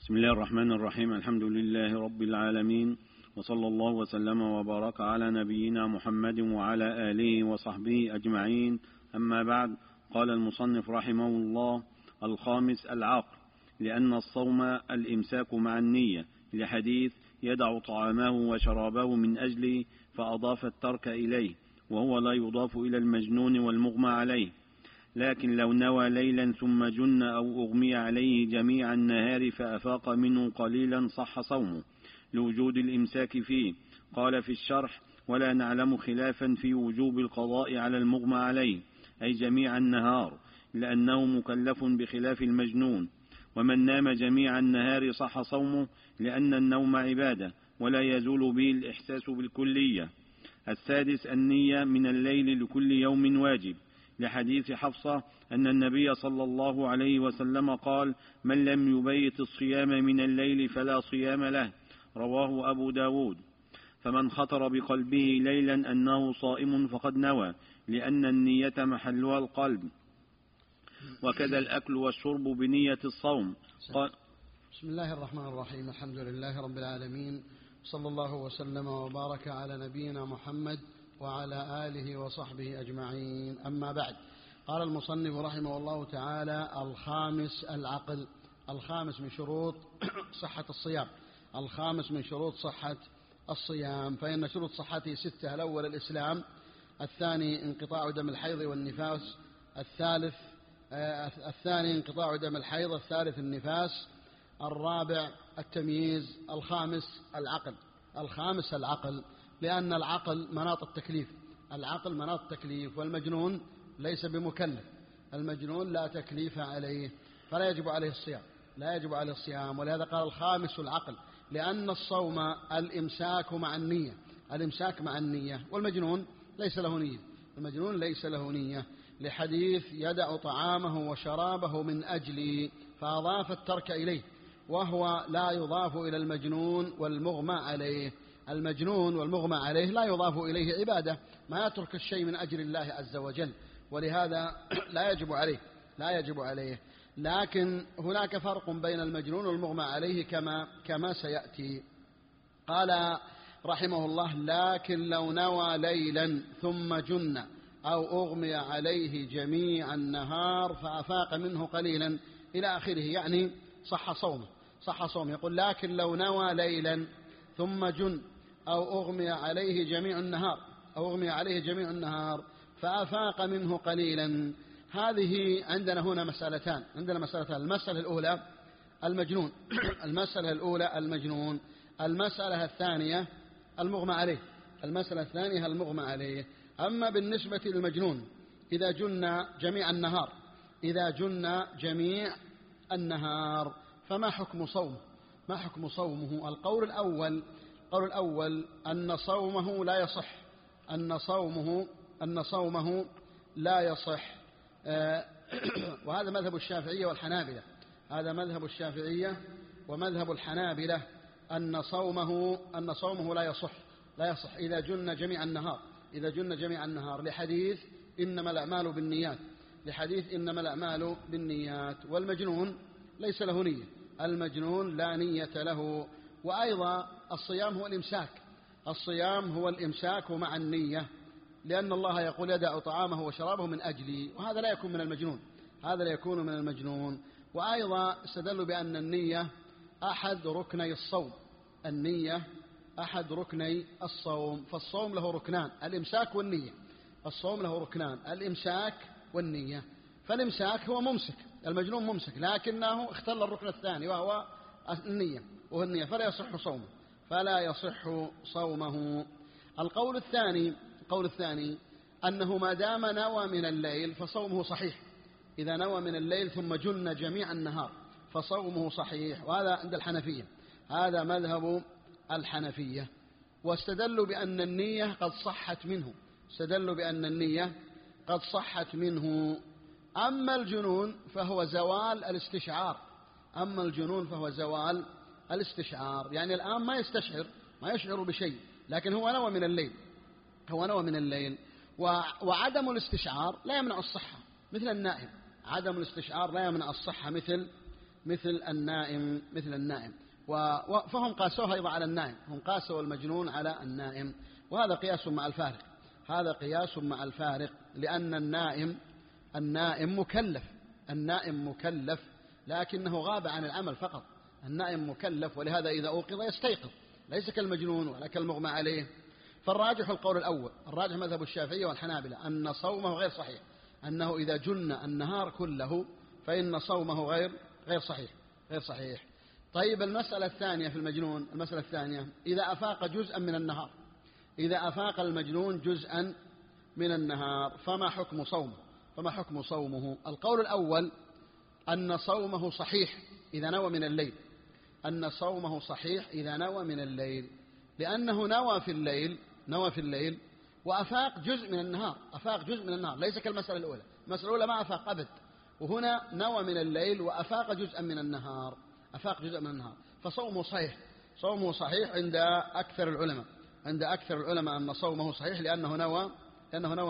بسم الله الرحمن الرحيم. الحمد لله رب العالمين، وصلى الله وسلم وبارك على نبينا محمد وعلى آله وصحبه أجمعين. أما بعد، قال المصنف رحمه الله: الخامس العقل، لأن الصوم الإمساك مع النية، لحديث يدع طعامه وشرابه من أجله، فأضاف الترك إليه، وهو لا يضاف إلى المجنون والمغمى عليه. لكن لو نوى ليلا ثم جن أو أغمي عليه جميع النهار فأفاق منه قليلا صح صومه، لوجود الإمساك فيه. قال في الشرح: ولا نعلم خلافا في وجوب القضاء على المغمى عليه، أي جميع النهار، لأنه مكلف بخلاف المجنون. ومن نام جميع النهار صح صومه، لأن النوم عبادة ولا يزول به الإحساس بالكلية. السادس النية من الليل لكل يوم واجب، لحديث حفصة أن النبي صلى الله عليه وسلم قال: من لم يبيت الصيام من الليل فلا صيام له، رواه أبو داود. فمن خطر بقلبه ليلا أنه صائم فقد نوى، لأن النية محلها القلب. وكذا الأكل والشرب بنية الصوم. بسم الله الرحمن الرحيم. الحمد لله رب العالمين، صلى الله وسلم وبارك على نبينا محمد وعلى آله وصحبه أجمعين. أما بعد، قال المصنف رحمه الله تعالى: الخامس العقل. الخامس من شروط صحة الصيام، الخامس من شروط صحة الصيام، فإن شروط صحته 6: الأول الإسلام، الثاني انقطاع دم الحيض والنفاس، الثاني انقطاع دم الحيض، الثالث النفاس، الرابع التمييز، الخامس العقل. الخامس العقل، لأن العقل مناط التكليف، العقل مناط التكليف، والمجنون ليس بمكلف، المجنون لا تكليف عليه، فلا يجب عليه الصيام، لا يجب عليه الصيام. ولهذا قال الخامس العقل، لأن الصوم الإمساك مع النية، الإمساك مع النية، والمجنون ليس له نية، المجنون ليس له نية، لحديث يدع طعامه وشرابه من أجلي، فأضاف الترك إليه، وهو لا يضاف إلى المجنون والمغمى عليه. المجنون والمغمى عليه لا يضاف إليه عبادة، ما يترك الشيء من أجل الله عز وجل، ولهذا لا يجب عليه، لا يجب عليه. لكن هناك فرق بين المجنون والمغمى عليه كما سيأتي. قال رحمه الله: لكن لو نوى ليلا ثم جن أو أغمي عليه جميع النهار فأفاق منه قليلا إلى آخره، يعني صح صومه، صح صومه. يقول: لكن لو نوى ليلا ثم جن أو أغمي عليه جميع النهار، أو أغمي عليه جميع النهار فأفاق منه قليلا. هذه عندنا هنا مسألتان، عندنا مسألتان: المسألة الأولى المجنون المسألة الأولى المجنون، المسألة الثانية المغمى عليه، المسألة الثانية المغمى عليه. أما بالنسبة للمجنون، إذا جن جميع النهار، إذا جن جميع النهار فما حكم صومه؟ ما حكم صومه؟ القول الأول أن صومه لا يصح، أن صومه لا يصح. وهذا مذهب الشافعية والحنابلة، هذا مذهب الشافعية ومذهب الحنابلة، أن صومه لا يصح إذا جن جميع النهار، إذا جن جميع النهار، لحديث إنما الأعمال بالنيات، لحديث إنما الأعمال بالنيات. والمجنون ليس له نية، المجنون لا نية له. وأيضا الصيام هو الإمساك، الصيام هو الإمساك مع النية، لأن الله يقول: يدع طعامه وشرابه من أجلي، وهذا لا يكون من المجنون، هذا لا يكون من المجنون. وأيضا استدلوا بأن النية أحد ركني الصوم، النية أحد ركني الصوم، فالصوم له ركنان: الإمساك والنية. الصوم له ركنان: الإمساك والنية. فالإمساك هو ممسك، المجنون ممسك، لكنه اختل الركن الثاني وهو النية، فلا يصح صومه. القول الثاني أنه ما دام نوى من الليل فصومه صحيح، إذا نوى من الليل ثم جن جميع النهار فصومه صحيح، وهذا عند الحنفية، هذا مذهب الحنفية. واستدلوا بأن النية قد صحت منه، استدلوا بأن النية قد صحت منه. أما الجنون فهو زوال الاستشعار، أما الجنون فهو زوال الاستشعار، يعني الآن ما يشعر بشيء، لكن هو نوى من الليل، وعدم الاستشعار لا يمنع الصحة مثل النائم، عدم الاستشعار لا يمنع الصحة مثل مثل النائم فهم قاسوها أيضا على النائم، هم قاسوا المجنون على النائم، وهذا قياس مع الفارق، لأن النائم مكلف لكنه غاب عن العمل فقط. النائم مكلف، ولهذا إذا أوقظ يستيقظ، ليس كالمجنون ولا كالمغمى عليه. فالراجح القول الأول، الراجح مذهب الشافعية والحنابلة، أن صومه غير صحيح، أنه إذا جن النهار كله فإن صومه غير صحيح. طيب المسألة الثانية في المجنون، المسألة الثانية إذا أفاق جزءا من النهار، إذا أفاق المجنون جزءا من النهار فما حكم صومه؟ القول الأول أن صومه صحيح إذا نوى من الليل، لأنه نوى في الليل وأفاق جزء من النهار، ليس كالمسألة الأولى. المسألة الأولى ما أفاق أبد، وهنا نوى من الليل وأفاق جزءا من النهار، فصومه صحيح عند أكثر العلماء أن صومه صحيح لأنه نوى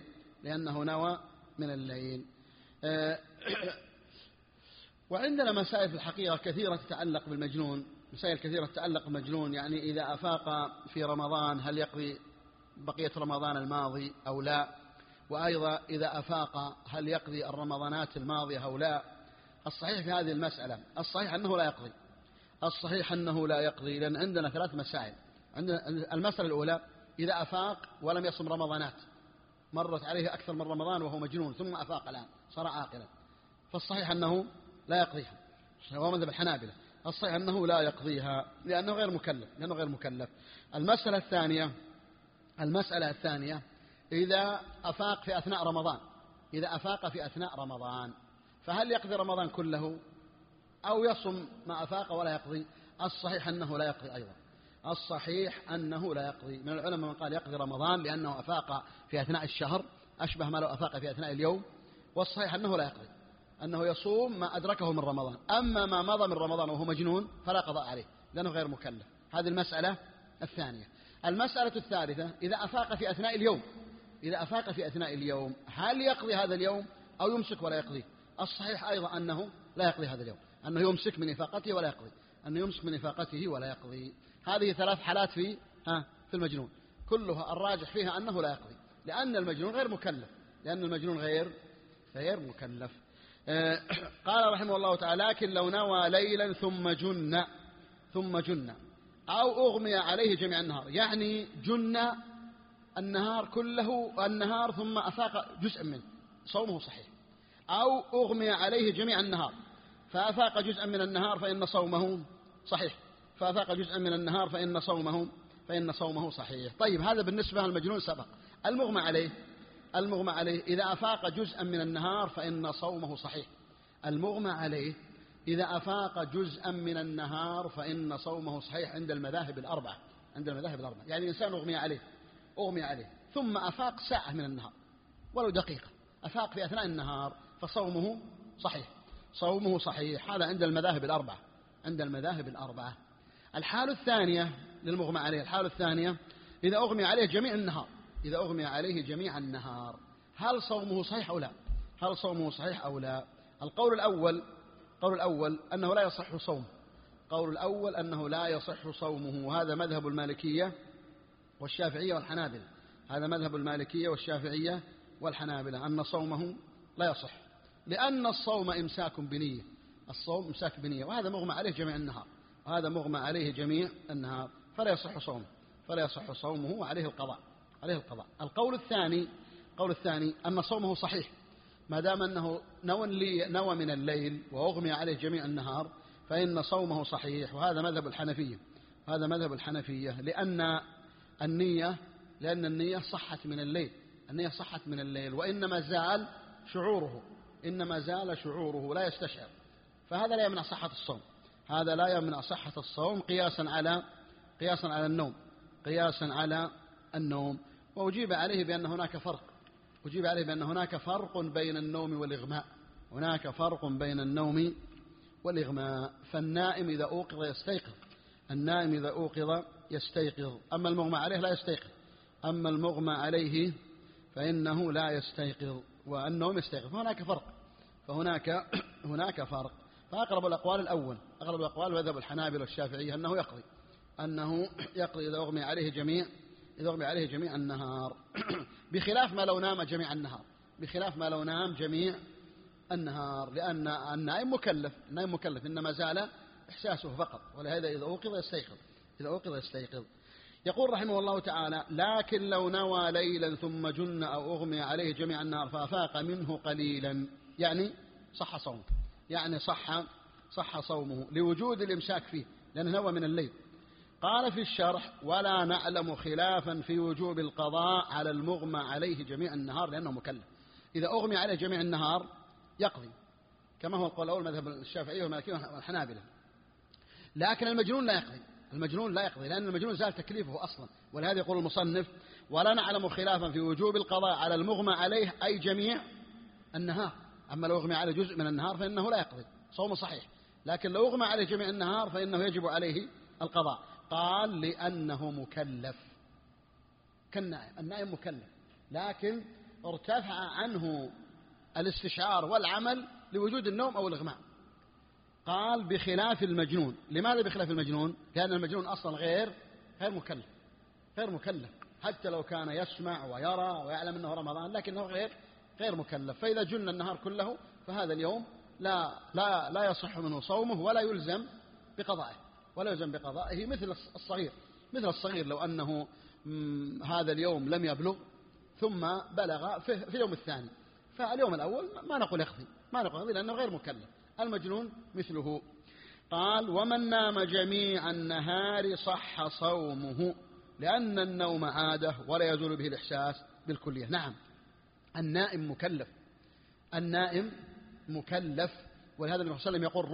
من الليل. وعندنا مسائل في الحقيقة كثيرة تتعلق بالمجنون، يعني إذا أفاق في رمضان هل يقضي بقية رمضان الماضي أو لا، وأيضا إذا أفاق هل يقضي الرمضانات الماضية أو لا. الصحيح في هذه المسألة الصحيح أنه لا يقضي، لأن عندنا 3 مسائل. عندنا المسألة الأولى إذا أفاق ولم يصم رمضانات، مرت عليه أكثر من رمضان وهو مجنون ثم أفاق الآن صار عاقلا، فالصحيح أنه لا يقضيها، وهو مذهب الحنابلة. الصحيح أنه لا يقضيها لأنه غير مكلف. المسألة الثانية إذا أفاق في أثناء رمضان فهل يقضي رمضان كله أو يصم ما أفاق ولا يقضي؟ الصحيح أنه لا يقضي أيضا، من العلماء من قال يقضي رمضان لأنه أفاق في أثناء الشهر أشبه ما لو أفاق في أثناء اليوم، والصحيح أنه لا يقضي، أنه يصوم ما أدركه من رمضان. أما ما مضى من رمضان وهو مجنون فلا قضاء عليه لأنه غير مكلف. هذه المسألة الثانية. المسألة الثالثة إذا أفاق في أثناء اليوم هل يقضي هذا اليوم أو يمسك ولا يقضي؟ الصحيح أيضا أنه لا يقضي هذا اليوم، أنه يمسك من إفاقته ولا يقضي. هذه 3 حالات في المجنون، كلها الراجح فيها أنه لا يقضي، لأن المجنون غير مكلف. قال رحمه الله تعالى: لكن لو نوى ليلا ثم جن أو أغمي عليه جميع النهار، يعني جن النهار كله ثم أفاق جزء منه، صومه صحيح. أو أغمي عليه جميع النهار فأفاق جزءا من النهار فإن صومه صحيح، فإن صومه صحيح. طيب هذا بالنسبة للمجنون سبق. المغمى عليه إذا أفاق جزءا من النهار فإن صومه صحيح. إذا أفاق جزءا من النهار فإن صومه صحيح عند المذاهب الأربعة. يعني إنسان أغمي عليه ثم أفاق ساعة من النهار ولو دقيقة، أفاق في أثناء النهار فصومه صحيح. هذا عند المذاهب الأربعة. الحالة الثانية للمغمى عليه، إذا أغمي عليه جميع النهار هل صومه صحيح أو لا؟ القول الأول أنه لا يصح صومه، وهذا مذهب المالكية والشافعية والحنابلة، أن صومه لا يصح، لأن الصوم إمساك بنية، وهذا مغمى عليه جميع النهار، فلا يصح صومه وعليه القضاء. القول الثاني أن صومه صحيح ما دام أنه نوى من الليل وأغمي عليه جميع النهار فإن صومه صحيح، وهذا مذهب الحنفية، لأن النية صحت من الليل، وإنما زال شعوره لا يستشعر، فهذا لا يمنع صحة الصوم، قياسا على النوم. وأجيب عليه بأن هناك فرق بين النوم والإغماء. فالنائم إذا أوقظ يستيقظ، أما المغمى عليه لا يستيقظ، فإنه لا يستيقظ، والنوم يستيقظ. هناك فرق. فأقرب الأقوال الأول، أغلب الأقوال وذهب الحنابلة والشافعية أنه يقضي إذا أغمي عليه جميع النهار بخلاف ما لو نام جميع النهار، لأن النائم مكلف إنما زال إحساسه فقط، ولهذا إذا أوقظ يستيقظ. يقول رحمه الله تعالى: لكن لو نوى ليلا ثم جن أو أغمي عليه جميع النهار فأفاق منه قليلا، يعني صح صومه لوجود الإمساك فيه، لأنه نوى من الليل. قال في الشرح: ولا نعلم خلافا في وجوب القضاء على المغمى عليه جميع النهار لأنه مكلف. إذا أغمي عليه جميع النهار يقضي، كما هو القول الأول مذهب الشافعية والمالكية والحنابلة. لكن المجنون لا يقضي لأن المجنون زال تكليفه أصلا، ولهذا يقول المصنف: ولا نعلم خلافا في وجوب القضاء على المغمى عليه أي جميع النهار. أما لو أغمي عليه جزء من النهار فإنه لا يقضي، صومه صحيح. لكن لو أغمى عليه جميع النهار فإنه يجب عليه القضاء. قال: لأنه مكلف كالنائم، النائم مكلف لكن ارتفع عنه الاستشعار والعمل لوجود النوم أو الإغماء. قال: بخلاف المجنون. لماذا بخلاف المجنون؟ لأن المجنون أصلا غير مكلف حتى لو كان يسمع ويرى ويعلم أنه رمضان، لكنه غير مكلف. فإذا جن النهار كله فهذا اليوم لا يصح منه صومه ولا يلزم بقضائه، مثل الصغير لو أنه هذا اليوم لم يبلغ ثم بلغ في اليوم الثاني، فاليوم الأول ما نقول يقضي لأنه غير مكلف. المجنون مثله. قال: ومن نام جميع النهار صح صومه لأن النوم عادة ولا يزول به الإحساس بالكلية. نعم، النائم مكلف، ولهذا النبي صلى الله عليه وسلم يقول: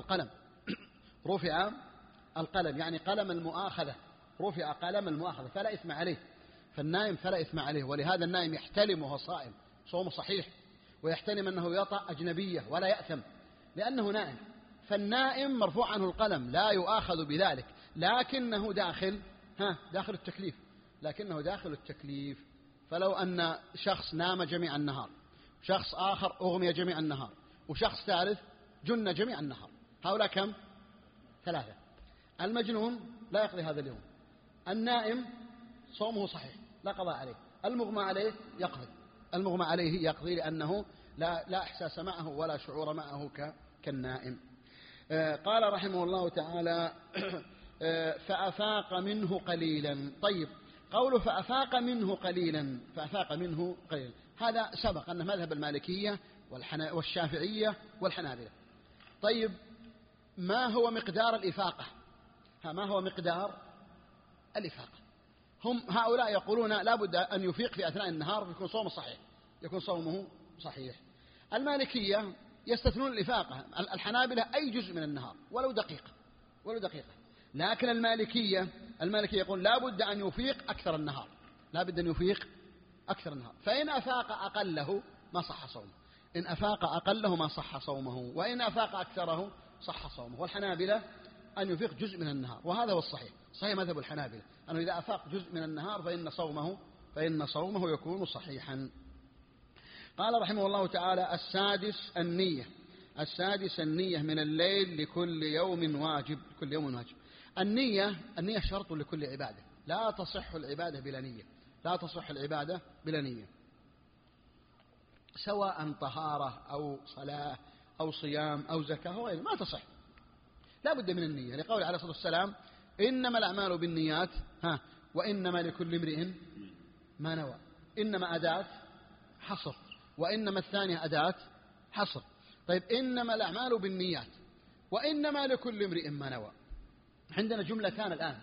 رفع القلم يعني قلم المؤاخذة، فلا إثم عليه. فالنائم فلا إثم عليه، ولهذا النائم يحتلم وهو صائم، صومه صحيح، ويحتلم أنه يطأ أجنبية ولا يأثم لأنه نائم. فالنائم مرفوع عنه القلم لا يؤاخذ بذلك، لكنه داخل التكليف. فلو أن شخص نام جميع النهار، شخص آخر أغمي جميع النهار، وشخص ثالث جن جميع النهار، هؤلاء كم؟ 3. المجنون لا يقضي هذا اليوم، النائم صومه صحيح لا قضاء عليه، المغمى عليه يقضي لأنه لا إحساس معه ولا شعور معه كالنائم. قال رحمه الله تعالى: فأفاق منه قليلا. طيب، قوله فأفاق منه قليلا هذا سبق أنه مذهب المالكية والشافعية والحنابلة. طيب، ما هو مقدار الإفاقة؟ هؤلاء يقولون لا بد أن يفيق في أثناء النهار يكون صومه صحيح. المالكية يستثنون الإفاقة، الحنابلة أي جزء من النهار ولو دقيقة. لكن المالكية يقول لا بد أن يفيق أكثر النهار، فإن أفاق أقله ما صح صومه، وإن أفاق أكثره صح صومه. والحنابلة أن يفيق جزء من النهار، وهذا هو الصحيح مذهب الحنابلة، أنه إذا أفاق جزء من النهار فإن صومه يكون صحيحا. قال رحمه الله تعالى: السادس النية من الليل لكل يوم واجب. النية شرط لكل عبادة، لا تصح العبادة بلا نية، سواء طهارة أو صلاة أو صيام أو زكاة أو غيره، ما تصح، لا بد من النية، لقول عليه الصلاة والسلام: إنما الأعمال بالنيات وإنما لكل امرئ ما نوى. إنما أداة حصر، وإنما الثانية أداة حصر. طيب، إنما الأعمال بالنيات وإنما لكل امرئ ما نوى، عندنا جملتان الآن،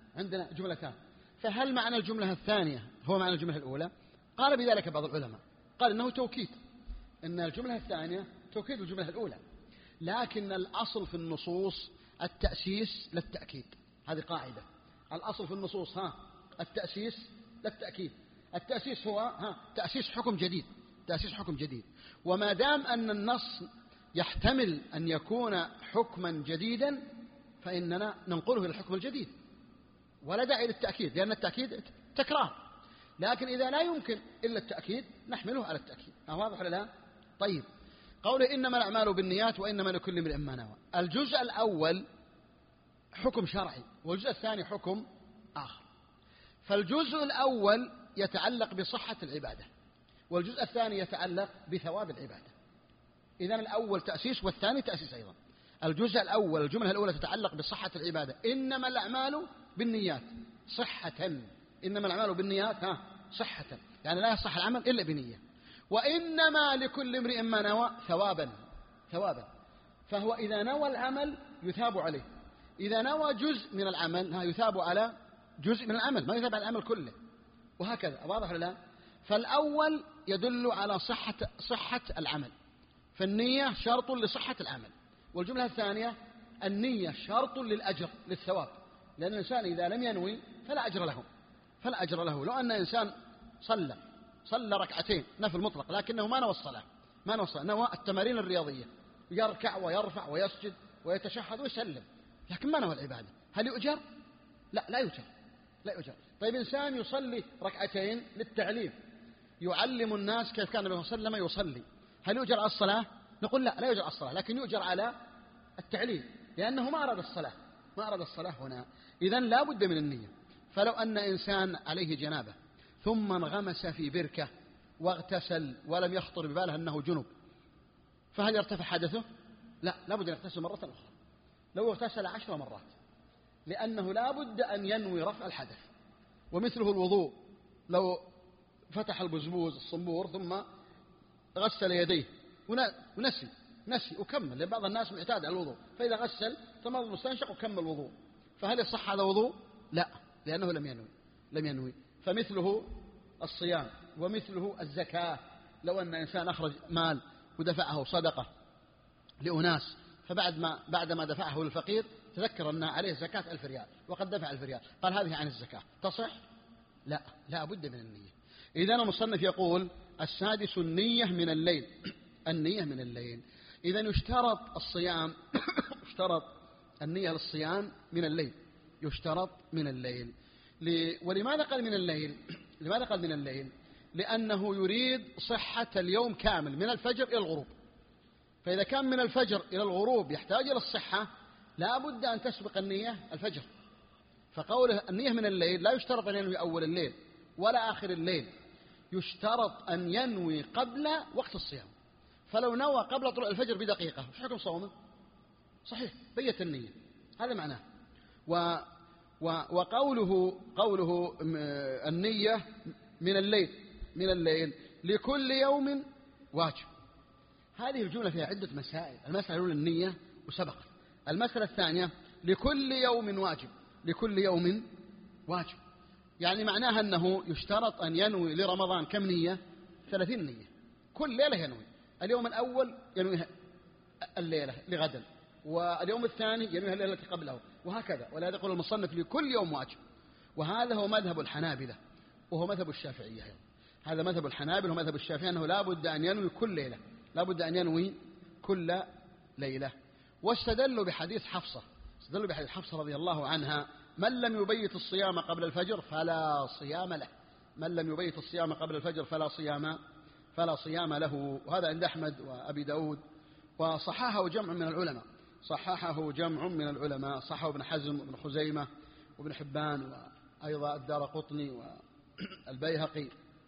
فهل معنى الجملة الثانية هو معنى الجملة الأولى؟ قال بذلك بعض العلماء، قال إنه توكيد، إن الجملة الثانية توكيد الجملة الأولى، لكن الأصل في النصوص التأسيس للتأكيد. هذه قاعدة، الأصل في النصوص التأسيس للتأكيد. التأسيس هو تأسيس حكم جديد، وما دام أن النص يحتمل أن يكون حكما جديدا فإننا ننقله إلى الحكم الجديد، ولا داعي للتأكيد، لأن التأكيد تكرار. لكن إذا لا يمكن إلا التأكيد نحمله على التأكيد. واضح ولا لا؟ طيب، قوله إنما الأعمال بالنيات وإنما لكل امرئ ما نوى. الجزء الأول حكم شرعي والجزء الثاني حكم آخر. فالجزء الأول يتعلق بصحة العبادة والجزء الثاني يتعلق بثواب العبادة. إذن الأول تأسيس والثاني تأسيس أيضا. الجزء الأول الجملة الأولى تتعلق بصحة العبادة، إنما الأعمال بالنيات صحة، إنما الأعمال بالنيات صحة، يعني لا يصح العمل إلا بنية. وإنما لكل امرئ ما نوى ثوابا، فهو إذا نوى العمل يثاب عليه، إذا نوى جزء من العمل يثاب على جزء من العمل، ما يثاب على العمل كله، وهكذا. واضح ولا لا؟ فالأول يدل على صحة العمل، فالنية شرط لصحة العمل. والجملة الثانية النية شرط للأجر للثواب، لأن الإنسان إذا لم ينوي فلا أجر له. لو أن إنسان صلى ركعتين نفل مطلق لكنه ما نوى الصلاة، نوى التمارين الرياضية، يركع ويرفع ويسجد ويتشهد ويسلم، لكن ما نوى العبادة، هل يؤجر؟ لا يؤجر. طيب إنسان يصلي ركعتين للتعليم، يعلم الناس كيف كان النبي صلى الله عليه وسلم يصلي، هل يؤجر على الصلاة؟ نقول لا يؤجر على الصلاة، لكن يؤجر على التعليم، لأنه ما أراد الصلاة هنا. إذن لا بد من النية. فلو أن إنسان عليه جنابة ثم انغمس في بركة واغتسل ولم يخطر بباله أنه جنب، فهل يرتفع حدثه؟ لا بد أن يغتسل مرة أخرى، لو اغتسل 10 مرات، لأنه لا بد أن ينوي رفع الحدث. ومثله الوضوء، لو فتح البزبوز الصنبور ثم غسل يديه ونسي وكمل، لأن بعض الناس معتاد على الوضوء، فإذا غسل تمضمض مستنشق وكمل الوضوء، فهل يصح هذا وضوء؟ لا، لأنه لم ينوي. فمثله الصيام ومثله الزكاة، لو أن إنسان أخرج مال ودفعه صدقة لأناس، بعدما دفعه للفقير تذكر أن عليه زكاة 1000 ريال وقد دفع 1000 ريال، قال هذه عن الزكاة، تصح؟ لا بد من النية. إذن المصنف يقول السادس النية من الليل. النية من الليل، إذن يشترط الصيام يشترط النية للصيام من الليل، يشترط من الليل. ولماذا قال من الليل؟ لماذا قال من الليل؟ لأنه يريد صحة اليوم كامل من الفجر إلى الغروب، فإذا كان من الفجر إلى الغروب يحتاج إلى الصحة، لا بد أن تسبق النية الفجر. فقوله النية من الليل لا يشترط أن ينوي أول الليل ولا آخر الليل، يشترط أن ينوي قبل وقت الصيام. فلو نوى قبل طلوع الفجر بدقيقة وش حكم صومه؟ صحيح، بيت النية، هذا معناه. وقوله النية من الليل لكل يوم واجب. هذه الجملة فيها عدة مسائل. المسألة الأولى النية وسبقت. المسألة الثانية لكل يوم واجب، لكل يوم واجب، يعني معناها أنه يشترط أن ينوي لرمضان كم نية؟ 30 نية، كل ليلة ينوي. اليوم الأول ينوي الليلة لغدا، واليوم الثاني ينويها الليلة التي قبله، وهكذا. ولهذا يقول المصنف لكل يوم واجب. وهذا هو مذهب الحنابلة وهو مذهب الشافعية أيضا. هذا مذهب الحنابلة ومذهب الشافعية أنه لا بد أن ينوي كل ليلة، لا بد أن ينوي كل ليلة. واستدلوا بحديث حفصة، رضي الله عنها: من لم يبيت الصيام قبل الفجر فلا صيام له، من لم يبيت الصيام قبل الفجر فلا صيام له. وهذا عند أحمد وأبي داود، وصححه جمع من العلماء، صححه ابن حزم وابن خزيمة وابن حبان وأيضا الدارقطني والبيهقي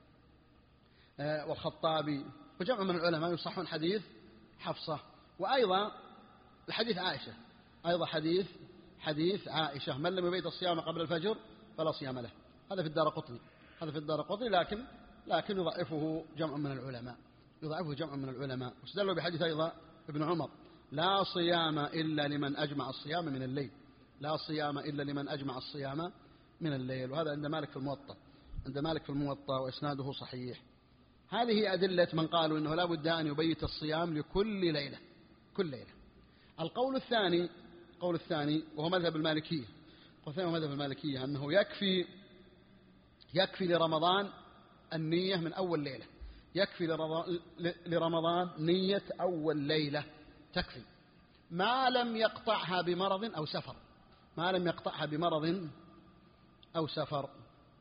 والخطابي، وجمع من العلماء يصحون حديث حفصة. وأيضا الحديث عائشة، أيضا حديث عائشة: من لم يبيت الصيام قبل الفجر فلا صيام له. هذا في الدارقطني، لكن يضعفه جمع من العلماء. واستدلوا بحديث أيضا ابن عمر: لا صيام إلا لمن أجمع الصيام من الليل، لا صيام إلا لمن أجمع الصيام من الليل. وهذا عند مالك في الموطأ، وإسناده صحيح. هذه أدلة من قالوا إنه لا بد أن يبيت الصيام لكل ليلة، كل ليلة. القول الثاني وهو مذهب المالكية، أنه يكفي لرمضان النية من أول ليلة، يكفي لرمضان نية أول ليلة تكفي، ما لم يقطعها بمرض أو سفر،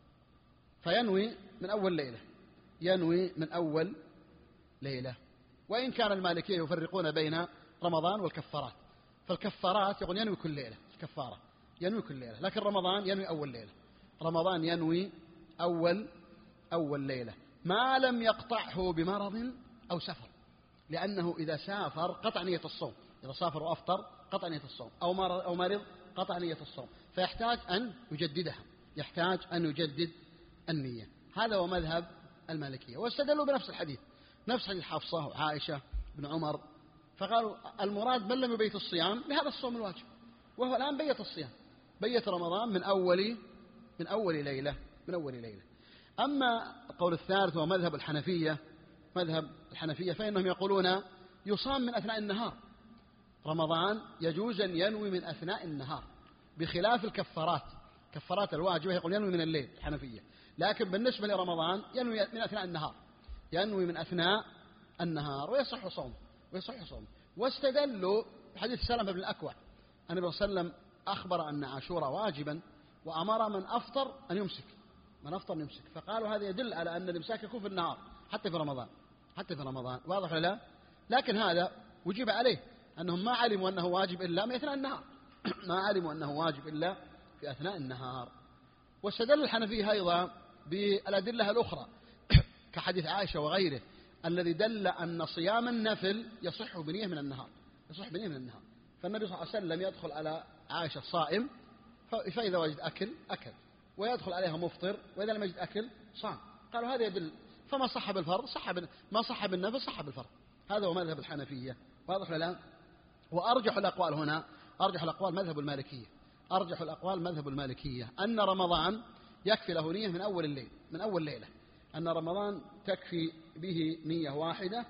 فينوي من أول ليلة، وإن كان المالكية يفرقون بين رمضان والكفارات، فالكفارات يقول ينوي كل ليلة، الكفارة ينوي كل ليلة، لكن رمضان ينوي أول ليلة، رمضان ينوي أول ليلة ما لم يقطعه بمرض أو سفر، لأنه إذا سافر قطع نية الصوم، إذا سافر وأفطر قطع نية الصوم، أو مرض قطع نية الصوم، فيحتاج أن يجددها، يحتاج أن يجدد النية. هذا هو مذهب المالكية. واستدلوا بنفس الحديث، نفس حديث حفصة وعائشة بن عمر، فقالوا المراد من لم يبيت الصيام لهذا الصوم الواجب، وهو الآن بيت الصيام، بيت رمضان من أول ليلة. أما القول الثالث هو مذهب الحنفية فإنهم يقولون يصام من أثناء النهار، رمضان يجوز أن ينوي من أثناء النهار، بخلاف كفارات الواجبة يقول ينوي من الليل الحنفية، لكن بالنسبة لرمضان ينوي من أثناء النهار ويصح صوم. واستدلوا بحديث سلمة بن الأكوع أن النبي صلى الله عليه وسلم أخبر أن عاشوراء واجبا وأمر من أفطر أن يمسك، فقالوا هذا يدل على أن الإمساك يكون في النهار حتى في رمضان. واضح ولا لا؟ لكن هذا وجب عليه أنهم ما علموا أنه واجب إلا من أثناء النهار ما علموا أنه واجب إلا في أثناء النهار. واستدل الحنفية أيضا بالأدلة الأخرى كحديث عائشة وغيره الذي دل أن صيام النفل يصح بنية من النهار، فالنبي صلى الله عليه وسلم يدخل على عائشة صائم، فإذا وجد أكل ويدخل عليها مفطر، وإذا لم يجد أكل صام. قالوا هذا يدل، فما صح بالفرض ما صح بالنفل صح بالفرض. هذا هو مذهب الحنفية. واضح ولا لا؟ وأرجح الأقوال هنا مذهب المالكية أن رمضان يكفي له نية من أول ليلة، أن رمضان تكفي به نية واحدة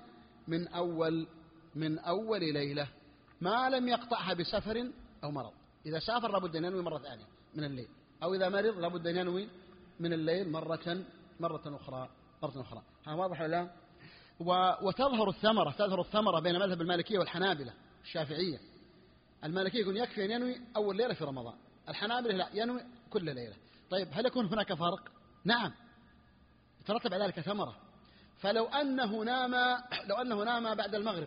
من أول ليلة ما لم يقطعها بسفر أو مرض. إذا سافر لابد أن ينوي مرة ثانية من الليل، أو إذا مرض لابد أن ينوي من الليل مرة أخرى. ها واضح ولا لا؟ وتظهر الثمرة بين مذهب المالكية والحنابلة الشافعية. المالكية يقول يكفي أن ينوي أول ليلة في رمضان، الحنابلة لا، ينوي كل ليلة. طيب هل يكون هناك فرق؟ نعم، يترتب على ذلك ثمرة. فلو أنه نام بعد المغرب،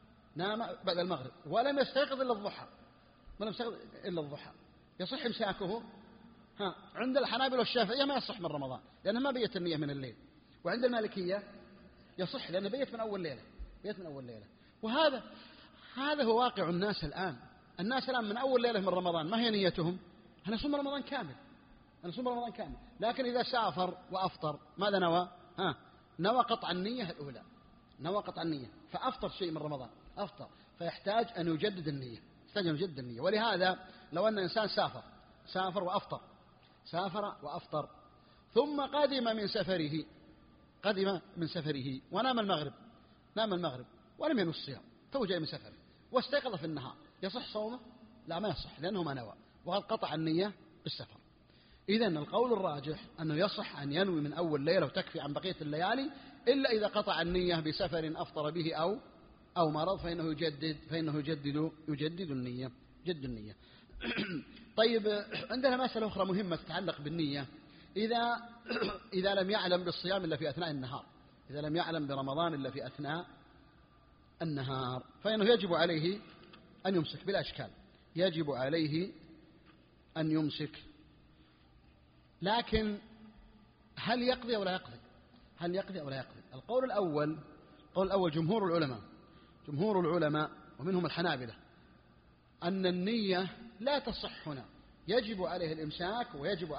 ولم يستيقظ إلا الضحى، يصح إمساكه؟ عند الحنابلة والشافعية ما يصح من رمضان لأنه ما بيت النية من الليل، وعند المالكية يصح لأنه بيت من أول ليلة. وهذا هو واقع الناس الآن من أول ليلة من رمضان ما هي نيتهم؟ أن يصوم رمضان كامل، لكن إذا سافر وأفطر ماذا نوى؟ نوى قطع النية الأولى، فأفطر شيء من رمضان، فيحتاج أن يجدد النية. ولهذا لو أن إنسان سافر وأفطر ثم قدم من سفره ونام المغرب ولم ينوي الصيام، تو جاي من سفره واستيقظ في النهار، يصح صومه؟ لا، ما يصح، لأنه ما نوى وقد قطع النية بالسفر. إذن القول الراجح أنه يصح أن ينوي من أول ليلة وتكفي عن بقية الليالي، إلا إذا قطع النية بسفر أفطر به أو مرض، فإنه يجدد النية. طيب عندنا مسألة أخرى مهمة تتعلق بالنية. إذا لم يعلم بالصيام إلا في أثناء النهار، إذا لم يعلم برمضان إلا في أثناء النهار، فإنه يجب عليه أن يمسك بلا إشكال، يجب عليه أن يمسك. لكن هل يقضي أو لا يقضي؟ القول الأول جمهور العلماء ومنهم الحنابلة أن النية لا تصح هنا، يجب عليه الإمساك ويجب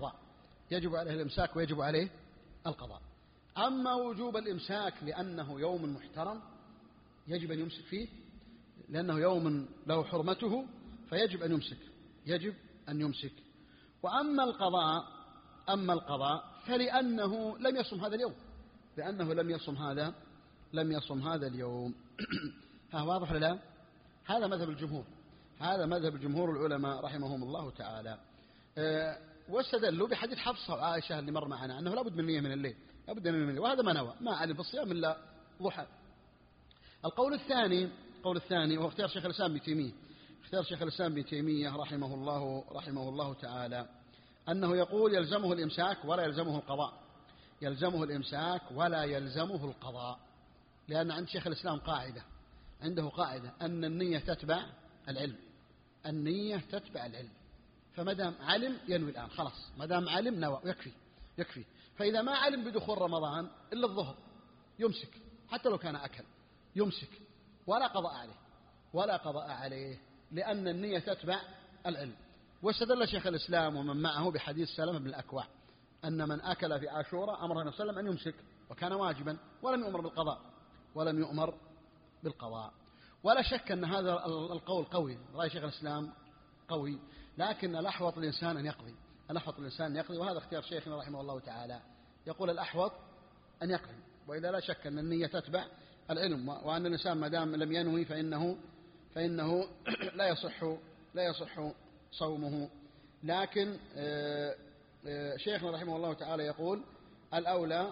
عليه القضاء. أما وجوب الإمساك لأنه يوم محترم يجب أن يمسك فيه، لأنه يوم له حرمته فيجب أن يمسك. وأما القضاء فلأنه لم يصم هذا اليوم. واضح ولا لا؟ هذا مذهب الجمهور العلماء رحمهم الله تعالى. واستدلوا بحديث حفصة وعائشة اللي مر معنا أنه لابد من نية من الليل، وهذا ما نوى، ما علم بالصيام إلا ضحى. القول الثاني وهو اختيار شيخ الإسلام ابن تيمية رحمه الله تعالى، أنه يقول يلزمه الإمساك ولا يلزمه القضاء. لأن عند شيخ الإسلام قاعدة، عنده قاعدة أن النية تتبع العلم، النية تتبع العلم. فما دام علم ينوي الآن، خلاص ما دام علم نوى، يكفي. فإذا ما علم بدخول رمضان إلا الظهر يمسك، حتى لو كان أكل يمسك ولا قضاء عليه لأن النية تتبع العلم. واستدل شيخ الإسلام ومن معه بحديث سلمة بن الأكوع أن من أكل في عاشوراء أمره النبي صلى الله عليه وسلم أن يمسك وكان واجبا ولم يؤمر بالقضاء. ولا شك أن هذا القول قوي، رأي شيخ الإسلام قوي، لكن الأحوط الإنسان أن يقضي، وهذا اختيار شيخنا رحمه الله تعالى، يقول الأحوط أن يقضي. وإذا لا شك أن النية تتبع العلم، وأن الإنسان ما دام لم ينوي فإنه لا يصح صومه. لكن شيخنا رحمه الله تعالى يقول الأولى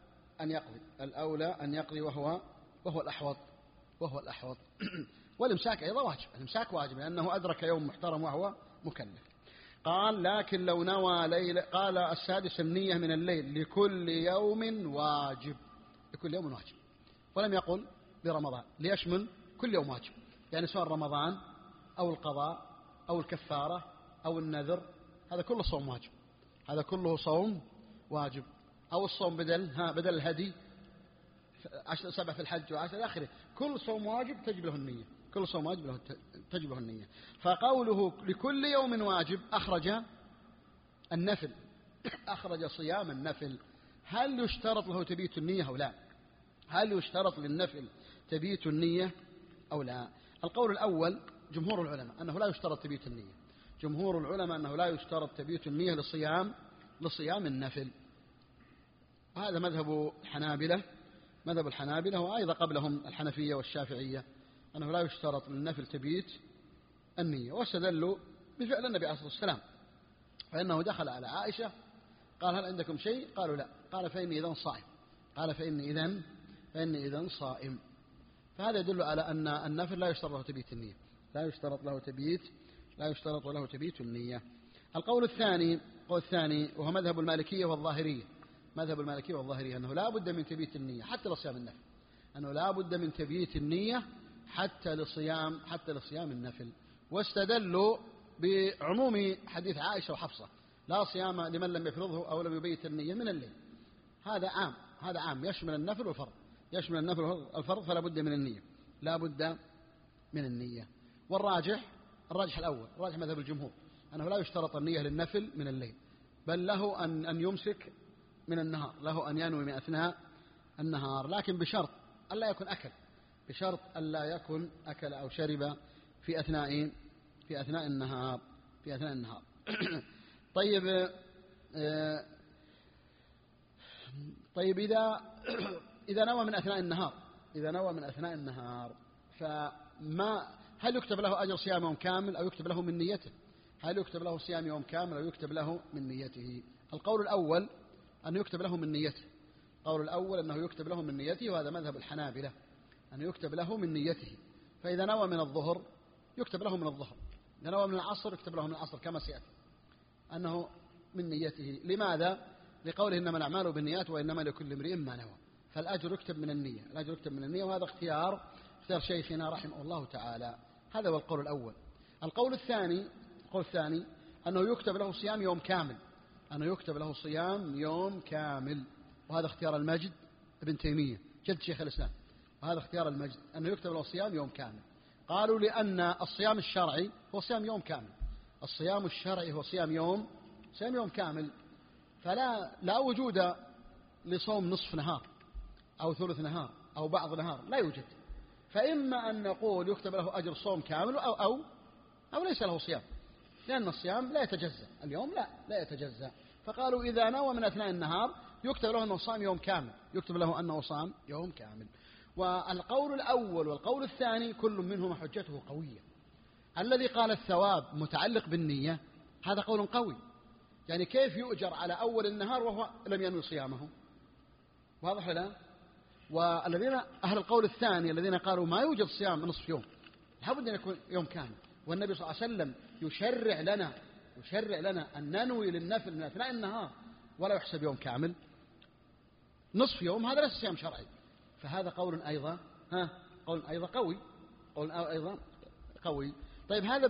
أن يقضي وهو الأحوط. والإمساك أيضا واجب، الإمساك واجب لأنه أدرك يوم محترم وهو مكلف. قال لكن لو نوى ليلة، قال السادس النية من الليل لكل يوم واجب، ولم يقل برمضان، ليشمل كل يوم واجب، يعني سواء رمضان أو القضاء أو الكفارة أو النذر، هذا كله صوم واجب، أو الصوم بدل الهدي 7 في الحج و10 إلى آخره، كل صوم واجب تجب له النية. فقوله لكل يوم واجب أخرج صيام النفل. هل يشترط له تبيت النية أو لا؟ هل يشترط للنفل تبيت النية أو لا؟ القول الأول جمهور العلماء أنه لا يشترط تبيت النية لصيام النفل. وهذا مذهب الحنابلة وأيضا قبلهم الحنفية والشافعية، أنه لا يشترط للنفل تبيت النية. واستدلوا بفعل النبي عليه الصلاة والسلام، فإنه دخل على عائشة قال هل عندكم شيء؟ قالوا لا، قال فإني إذن صائم. فهذا يدل على أن النفل لا يشترط له تبيت النية. القول الثاني وهو مذهب المالكية والظاهرية، أنه لا بد من تبيت النية حتى لصيام النفل، حتى لصيام النفل. واستدلوا بعموم حديث عائشة وحفصة لا صيام لمن لم يفرضه أو لم يبيت النية من الليل. هذا عام يشمل النفل والفرض، فلا بد من النية. والراجح الأول، راجح مذهب الجمهور أنه لا يشترط النية للنفل من الليل، بل له أن يمسك من النهار، له أن ينوي من أثناء النهار، لكن بشرط ألا يكون أكل أو شرب في أثناء النهار. طيب إذا نوى من أثناء النهار، هل يكتب له أجر صيام يوم كامل أو يكتب له من نيته؟ القول الأول أنه يكتب له من نيته، وهذا مذهب الحنابلة أنه يكتب له من نيته. فإذا نوى من الظهر يكتب له من الظهر، إذا نوى من العصر يكتب له من العصر، كما سيأتي أنه من نيته. لماذا؟ لقوله إنما الأعمال بالنيات وإنما لكل امرئ ما نوى، فالأجر يكتب من النية، وهذا اختيار شيخنا رحمه الله تعالى. هذا هو القول الأول. القول الثاني أنه يكتب له صيام يوم كامل، وهذا اختيار المجد ابن تيمية جد شيخ الإسلام، وهذا اختيار المجد أنه يكتب له صيام يوم كامل. قالوا لأن الصيام الشرعي هو صيام يوم كامل، فلا وجود لصوم نصف نهار أو ثلث نهار أو بعض نهار، لا يوجد. فإما أن نقول يكتب له أجر صوم كامل أو ليس له صيام، لأن الصيام لا يتجزأ، اليوم لا يتجزأ. فقالوا إذا نوى من أثناء النهار يكتب له أنه صام يوم كامل. والقول الأول والقول الثاني كل منهما حجته قوية. الذي قال الثواب متعلق بالنية هذا قول قوي، يعني كيف يؤجر على أول النهار وهو لم ينوي صيامه؟ واضح لا؟ والذين أهل القول الثاني الذين قالوا ما يوجد صيام نصف يوم، لابد أن يكون يوم كامل، والنبي صلى الله عليه وسلم يشرع لنا أن ننوي للنفل من أثناء النهار ولا يحسب يوم كامل. نصف يوم هذا ليس صيام شرعي، فهذا قول أيضا قول أيضا قوي. طيب هذا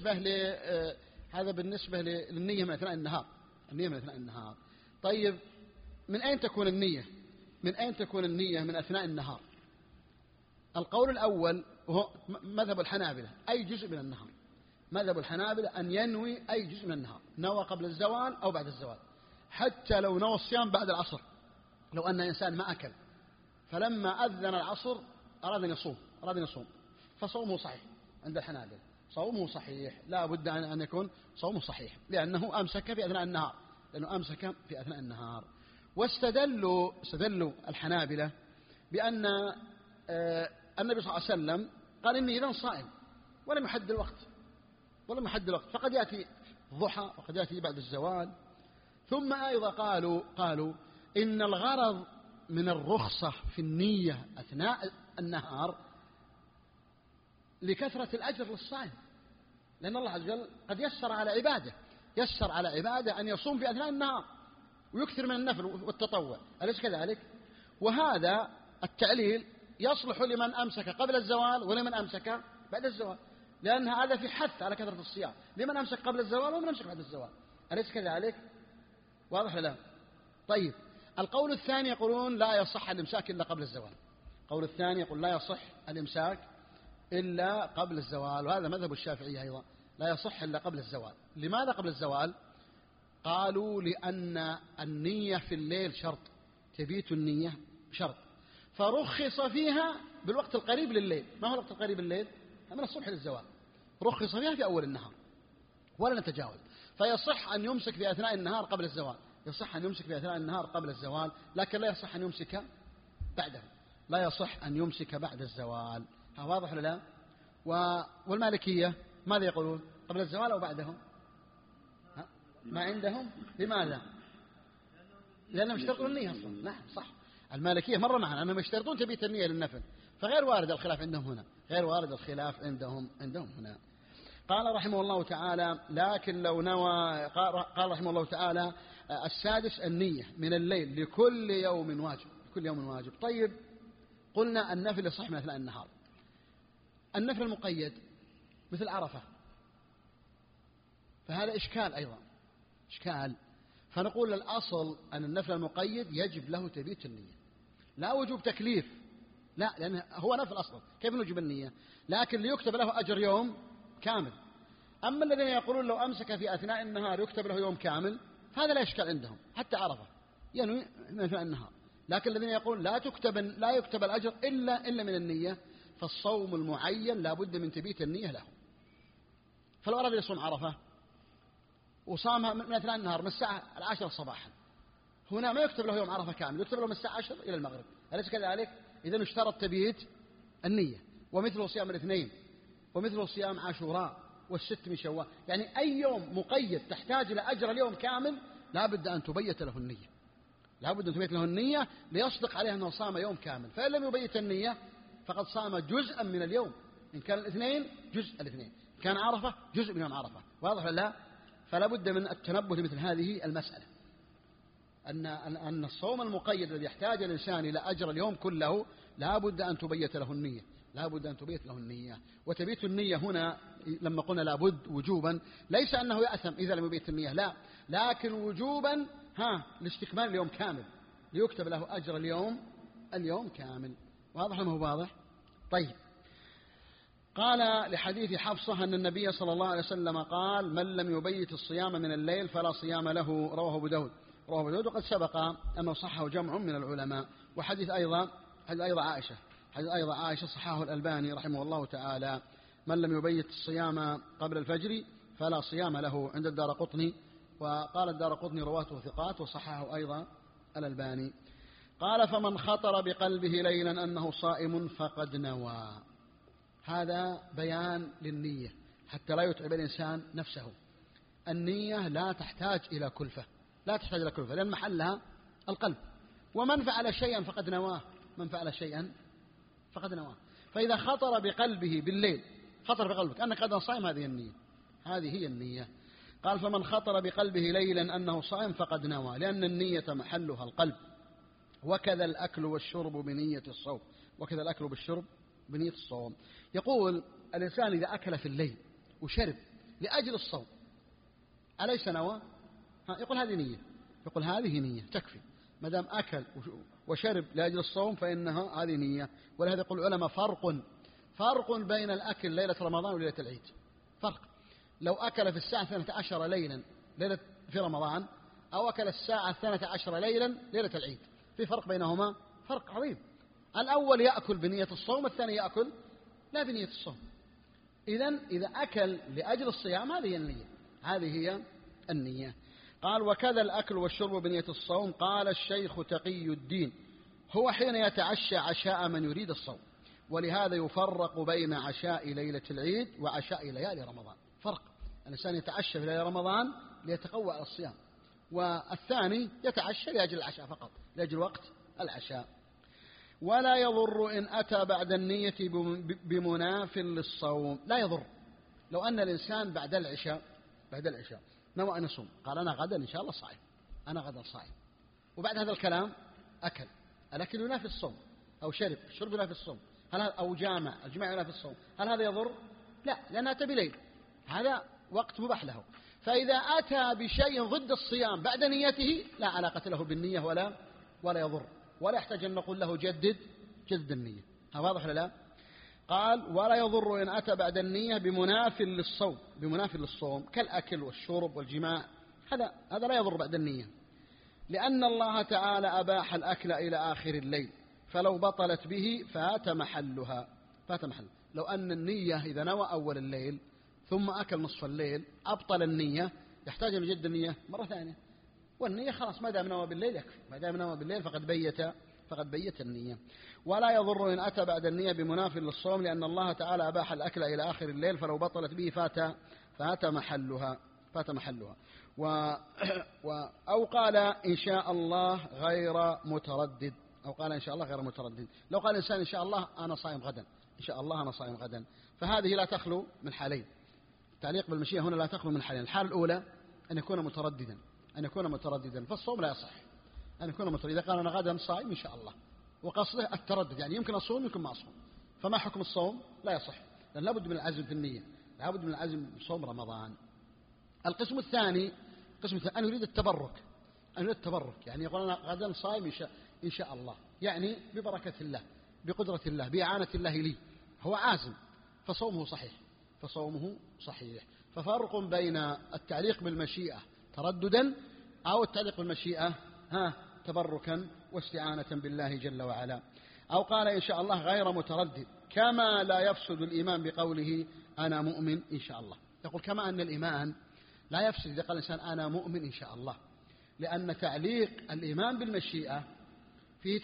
بالنسبة للنية من أثناء النهار. طيب من أين تكون النية من أثناء النهار؟ القول الأول هو مذهب الحنابلة، أي جزء من النهار. مذهب الحنابلة أن ينوي أي جزء من النهار، نوى قبل الزوال أو بعد الزوال، حتى لو نوى الصيام بعد العصر. لو أن إنسان ما أكل فلما أذن العصر أراد أن يصوم فصومه صحيح عند الحنابلة، صومه صحيح، لا بد أن يكون صومه صحيح، لأنه أمسك في أثناء النهار. واستدلوا الحنابلة بأن النبي صلى الله عليه وسلم قال إني إذن صائم، ولم يحدد الوقت، فقد يأتي الضحى وقد يأتي بعد الزوال. ثم أيضا قالوا إن الغرض من الرخصة في النية أثناء النهار لكثرة الأجر للصائم، لأن الله عز وجل قد يسر على عباده أن يصوم في أثناء النهار ويكثر من النفل والتطوع، أليس كذلك؟ وهذا التعليل يصلح لمن أمسك قبل الزوال ولمن أمسك بعد الزوال، لأن هذا في حث على كثرة الصيام لمن أمسك قبل الزوال ومن أمسك بعد الزوال، أليس كذلك؟ واضح ولا لا؟ طيب القول الثاني يقولون لا يصح الإمساك إلا قبل الزوال. القول الثاني يقول لا يصح الإمساك إلا قبل الزوال، وهذا مذهب الشافعية أيضا، لا يصح إلا قبل الزوال. لماذا قبل الزوال؟ قالوا لأن النية في الليل شرط، تبيت النية شرط، فرخص فيها بالوقت القريب لليل. ما هو الوقت القريب لليل؟ من الصبح للزوال، رخص فيها في أول النهار ولا نتجاوز. فيصح أن يمسك في أثناء النهار قبل الزوال، لكن لا يصح أن يمسك بعده، لا يصح أن يمسك بعد الزوال. ها واضح ولا لا؟ والمالكية ماذا يقولون؟ قبل الزوال أو بعده؟ ما عندهم. لماذا؟ لأنهم يشترطون النية أصلا. نعم صح، المالكية مر معنا أنهم يشترطون تبيت النية للنفل، فغير وارد الخلاف عندهم هنا. قال رحمه الله تعالى لكن لو نوى، قال رحمه الله تعالى السادس النية من الليل لكل يوم واجب. طيب قلنا النفل يصح من أثناء النهار. النفل المقيد مثل عرفة فهذا إشكال أيضا، فنقول الأصل أن النفل المقيد يجب له تبيت النية، لا وجوب تكليف، لا، لأنه هو نفل أصلا، كيف نوجب النية؟ لكن ليكتب له أجر يوم كامل. أما الذين يقولون لو أمسك في أثناء النهار يكتب له يوم كامل، هذا لا إشكال عندهم، حتى عرفة ينوي من أثناء النهار. لكن الذين يقولون لا يكتب الأجر إلا من النية، فالصوم المعين لا بد من تبيت النية له. فلو أراد يصوم عرفة وصامها من أثناء النهار من الساعة 10 صباحا، هنا ما يكتب له يوم عرفة كامل، يكتب له من الساعة 10 إلى المغرب، أليس كذلك؟ إذن اشترط تبيت النية. ومثله صيام الاثنين، ومثله صيام عاشوراء والست من شوال، يعني أي يوم مقيد تحتاج إلى أجر اليوم كامل لا بد أن تبيت له النية، ليصدق عليه أنه صام يوم كامل. فإن لم يبيت النية فقد صام جزءا من اليوم، إن كان الاثنين جزء الاثنين، إن كان عرفة جزء من يوم عرفة. واضح ولا لا؟ فلا بد من التنبه لمثل هذه المسألة، أن الصوم المقيد الذي يحتاج الإنسان إلى أجر اليوم كله لا بد أن تبيت له النية. وتبيت النية هنا لما قلنا لا بد وجوبا، ليس أنه يأثم إذا لم يبيت النية، لا، لكن وجوبا لاستكمال اليوم كامل، ليكتب له أجر اليوم كامل. واضح ما هو واضح؟ طيب قال لحديث حفصة أن النبي صلى الله عليه وسلم قال من لم يبيت الصيام من الليل فلا صيام له، رواه أبو داود، وقد سبق أنه صحه جمع من العلماء. وحديث أيضا عائشة صححه الألباني رحمه الله تعالى، من لم يبيت الصيام قبل الفجر فلا صيام له، عند الدارقطني، وقال الدارقطني رواته ثقات، وصححه أيضا الألباني. قال فمن خطر بقلبه ليلا أنه صائم فقد نوى. هذا بيان للنية حتى لا يتعب الإنسان نفسه. النية لا تحتاج إلى كلفة، لأن محلها القلب. ومن فعل شيئا فقد نواه، فإذا خطر بقلبه بالليل، خطر بقلبك أنك قد صائم، هذه هي النية. قال فمن خطر بقلبه ليلا أنه صائم فقد نوى، لأن النية محلها القلب. وكذا الأكل والشرب بنية الصوم. وكذا الأكل والشرب بنية الصوم. يقول الإنسان إذا أكل في الليل وشرب لأجل الصوم أليس نوى؟ يقول هذه نية. يقول هذه نية تكفي، ما دام أكل وشرب لأجل الصوم فإنها هذه نية. ولهذا يقول العلماء فرق بين الأكل ليلة رمضان وليلة العيد. فرق. لو أكل في الساعة 12 ليلا ليلة في رمضان، أو أكل الساعة 12 ليلا ليلة العيد، في فرق بينهما، فرق عظيم. الأول يأكل بنية الصوم، الثاني يأكل لا بنية الصوم. إذا أكل لأجل الصيام هذه هي النية، هذه هي النية. قال وكذا الأكل والشرب بنية الصوم. قال الشيخ تقي الدين هو حين يتعشى عشاء من يريد الصوم، ولهذا يفرق بين عشاء ليلة العيد وعشاء ليالي رمضان. فرق. الإنسان يتعشى في ليالي رمضان ليتقوى على الصيام، والثاني يتعشى لأجل العشاء فقط، لأجل وقت العشاء. ولا يضر إن أتى بعد النية بمناف للصوم. لا يضر لو أن الإنسان بعد العشاء نوى أن يصوم، قال أنا غدا إن شاء الله صائم، أنا غدا صائم، وبعد هذا الكلام أكل. الأكل ينافي الصوم، أو شرب، الشرب ينافي الصوم، أو جامع، الجماع ينافي الصوم. هل هذا يضر؟ لا، لأنه أتى بليل، هذا وقت مباح له. فإذا أتى بشيء ضد الصيام بعد نيته لا علاقة له بالنية ولا يضر، ولا يحتاج أن نقول له جدد النية. هذا واضح ولا لا؟ قال ولا يضر إن أتى بعد النية بمناف للصوم كالأكل والشرب والجماع، هذا لا يضر بعد النية، لأن الله تعالى أباح الأكل إلى آخر الليل، فلو بطلت به فات محلها. لو أن النية إذا نوى أول الليل ثم أكل نصف الليل أبطل النية، يحتاج أن يجد النية مرة ثانية، والنية خلاص ما دام نوى بالليل يكفي، ما دام نوى بالليل فقد بيت النية. ولا يضر إن أتى بعد النية بمناف للصوم، لأن الله تعالى أباح الأكل إلى آخر الليل، فلو بطلت به فات محلها. أو قال إن شاء الله غير متردد. لو قال الإنسان إن شاء الله أنا صائم غدا، فهذه لا تخلو من حالين. التعليق بالمشيئة هنا لا تخلو من حالين. الحالة الأولى أن يكون مترددا، فالصوم لا يصح. أن يكون مترددا، إذا قال أنا غدا صائم إن شاء الله، وقصده التردد، يعني يمكن أصوم يمكن ما أصوم، فما حكم الصوم؟ لا يصح، لأن لابد من العزم في النية، لابد من العزم صوم رمضان. القسم الثاني أن يريد التبرك، يعني يقول أنا غدا صائم إن شاء الله، يعني ببركة الله، بقدرة الله، بإعانة الله لي، هو عازم، فصومه صحيح. ففرق بين التعليق بالمشيئة ترددا أو التعليق بالمشيئة تبركا واستعانة بالله جل وعلا. أو قال إن شاء الله غير متردد، كما لا يفسد الإيمان بقوله أنا مؤمن إن شاء الله. يقول كما أن الإيمان لا يفسد إذا قال الإنسان أنا مؤمن إن شاء الله، لأن تعليق الإيمان بالمشيئة فيه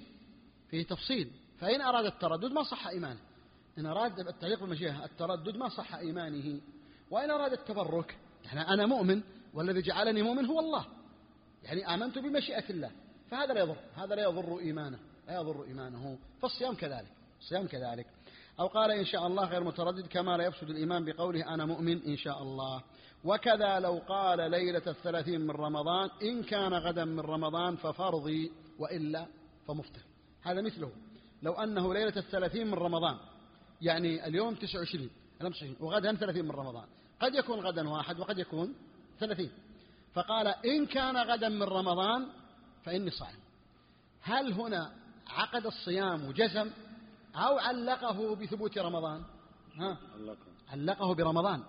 تفصيل. فإن أراد التردد ما صح إيمانه، إن أراد التعليق بالمشيئة التردد ما صح إيمانه. وإن أراد التبرك، يعني أنا مؤمن والذي جعلني مؤمن هو الله، يعني آمنت بمشيئة الله، فهذا لا يضر إيمانه. فالصيام كذلك. أو قال إن شاء الله غير متردد، كما لا يفسد الإيمان بقوله أنا مؤمن إن شاء الله. وكذا لو قال ليلة 30 من رمضان إن كان غدا من رمضان ففرضي وإلا فمفطر. هذا مثله لو أنه ليلة 30 من رمضان، يعني اليوم 29 وغدا 30 من رمضان، قد يكون غدا 1 وقد يكون 30، فقال إن كان غدا من رمضان فإني صائم. هل هنا عقد الصيام وجزم أو علقه بثبوت رمضان؟ علقه برمضان،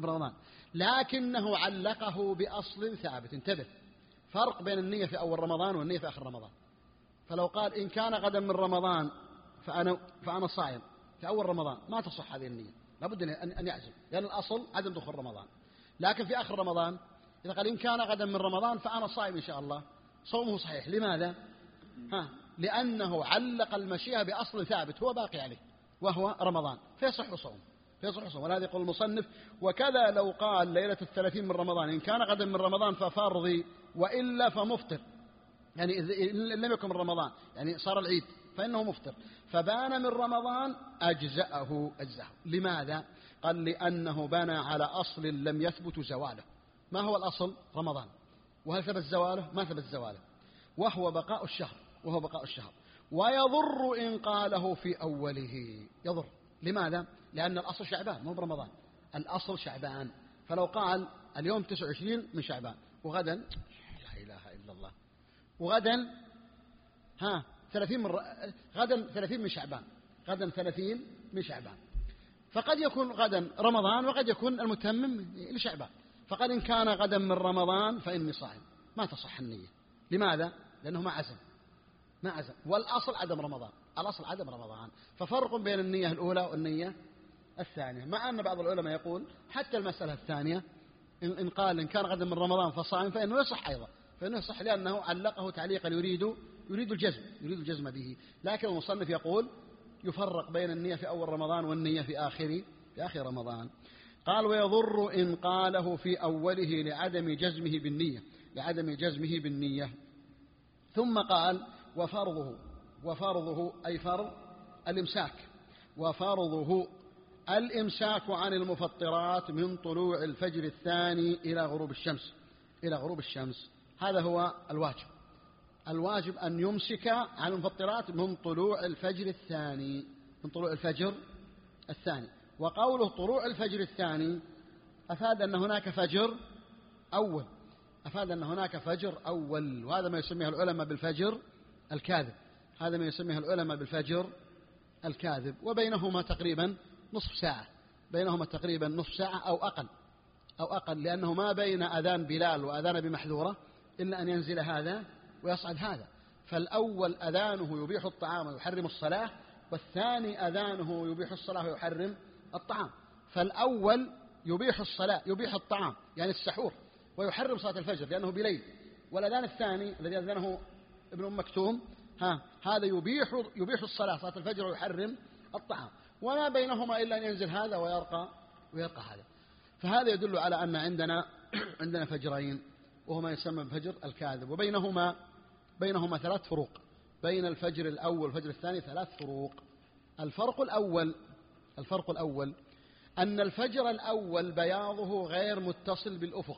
لكنه علقه بأصل ثابت. انتبه، فرق بين النية في أول رمضان والنية في آخر رمضان. فلو قال إن كان غدا من رمضان فأنا صائم في أول رمضان، ما تصح هذه النية، لابد أن يعزم، لأن الأصل عدم دخول رمضان. لكن في آخر رمضان إذا قال إن كان غدا من رمضان فأنا صائم إن شاء الله، صومه صحيح. لماذا؟ لأنه علق المشيئة بأصل ثابت هو باقي عليه وهو رمضان، فيصح صوم. ولهذا يقول المصنف وكذا لو قال ليلة 30 من رمضان إن كان غدا من رمضان ففرضي وإلا فمفطر، يعني إن لم يكن من رمضان يعني صار العيد فإنه مفطر، فبان من رمضان أجزأه. لماذا؟ قال لأنه بنى على أصل لم يثبت زواله. ما هو الأصل؟ رمضان. وهل ثبت زواله؟ ما ثبت زواله، وهو بقاء الشهر. وهو بقاء الشهر. ويضر إن قاله في أوله، يضر. لماذا؟ لأن الأصل شعبان مو برمضان، الأصل شعبان. فلو قال اليوم 29 من شعبان وغدا لا إله إلا الله، وغدا 30 غدا 30 من شعبان، غدا 30 من شعبان، فقد يكون غدا رمضان وقد يكون المتمم لشعبان. فقال إن كان غدا من رمضان فإني صائم، ما تصح النية. لماذا؟ لأنه ما عزم، والأصل عدم رمضان، الأصل عدم رمضان. ففرق بين النية الأولى والنية الثانية. مع أن بعض العلماء يقول حتى المسألة الثانية إن قال إن كان غدا من رمضان فصائم فإنه يصح أيضا، فإنه يصح لأنه علقه تعليقا يريد الجزم به. لكن المصنف يقول يفرق بين النية في أول رمضان والنية في آخر رمضان. قال ويضر إن قاله في أوله لعدم جزمه بالنية. ثم قال وفرضه أي فرض الإمساك، وفرضه الإمساك عن المفطرات من طلوع الفجر الثاني إلى غروب الشمس. هذا هو الواجب أن يمسك عن المفطرات من طلوع الفجر الثاني. وقوله طلوع الفجر الثاني أفاد أن هناك فجر أول، وهذا ما يسميه العلماء بالفجر الكاذب. وبينهما تقريبا نصف ساعة أو أقل، لأنه ما بين أذان بلال وأذان بمحذورة إلا أن ينزل هذا ويصعد هذا. فالأول أذانه يبيح الطعام ويحرم الصلاة، والثاني أذانه يبيح الصلاة ويحرم الطعام. فالأول يبيح الطعام يعني السحور ويحرم صلاة الفجر لأنه بليل، والأذان الثاني الذي أذنه ابن أم مكتوم هذا يبيح الصلاة صلاة الفجر ويحرم الطعام، وما بينهما إلا أن ينزل هذا ويرقى هذا. فهذا يدل على أن عندنا فجرين، وهو ما يسمى بفجر الكاذب. وبينهما 3 فروق، بين الفجر الأول والفجر الثاني 3 فروق. الفرق الأول أن الفجر الأول بياضه غير متصل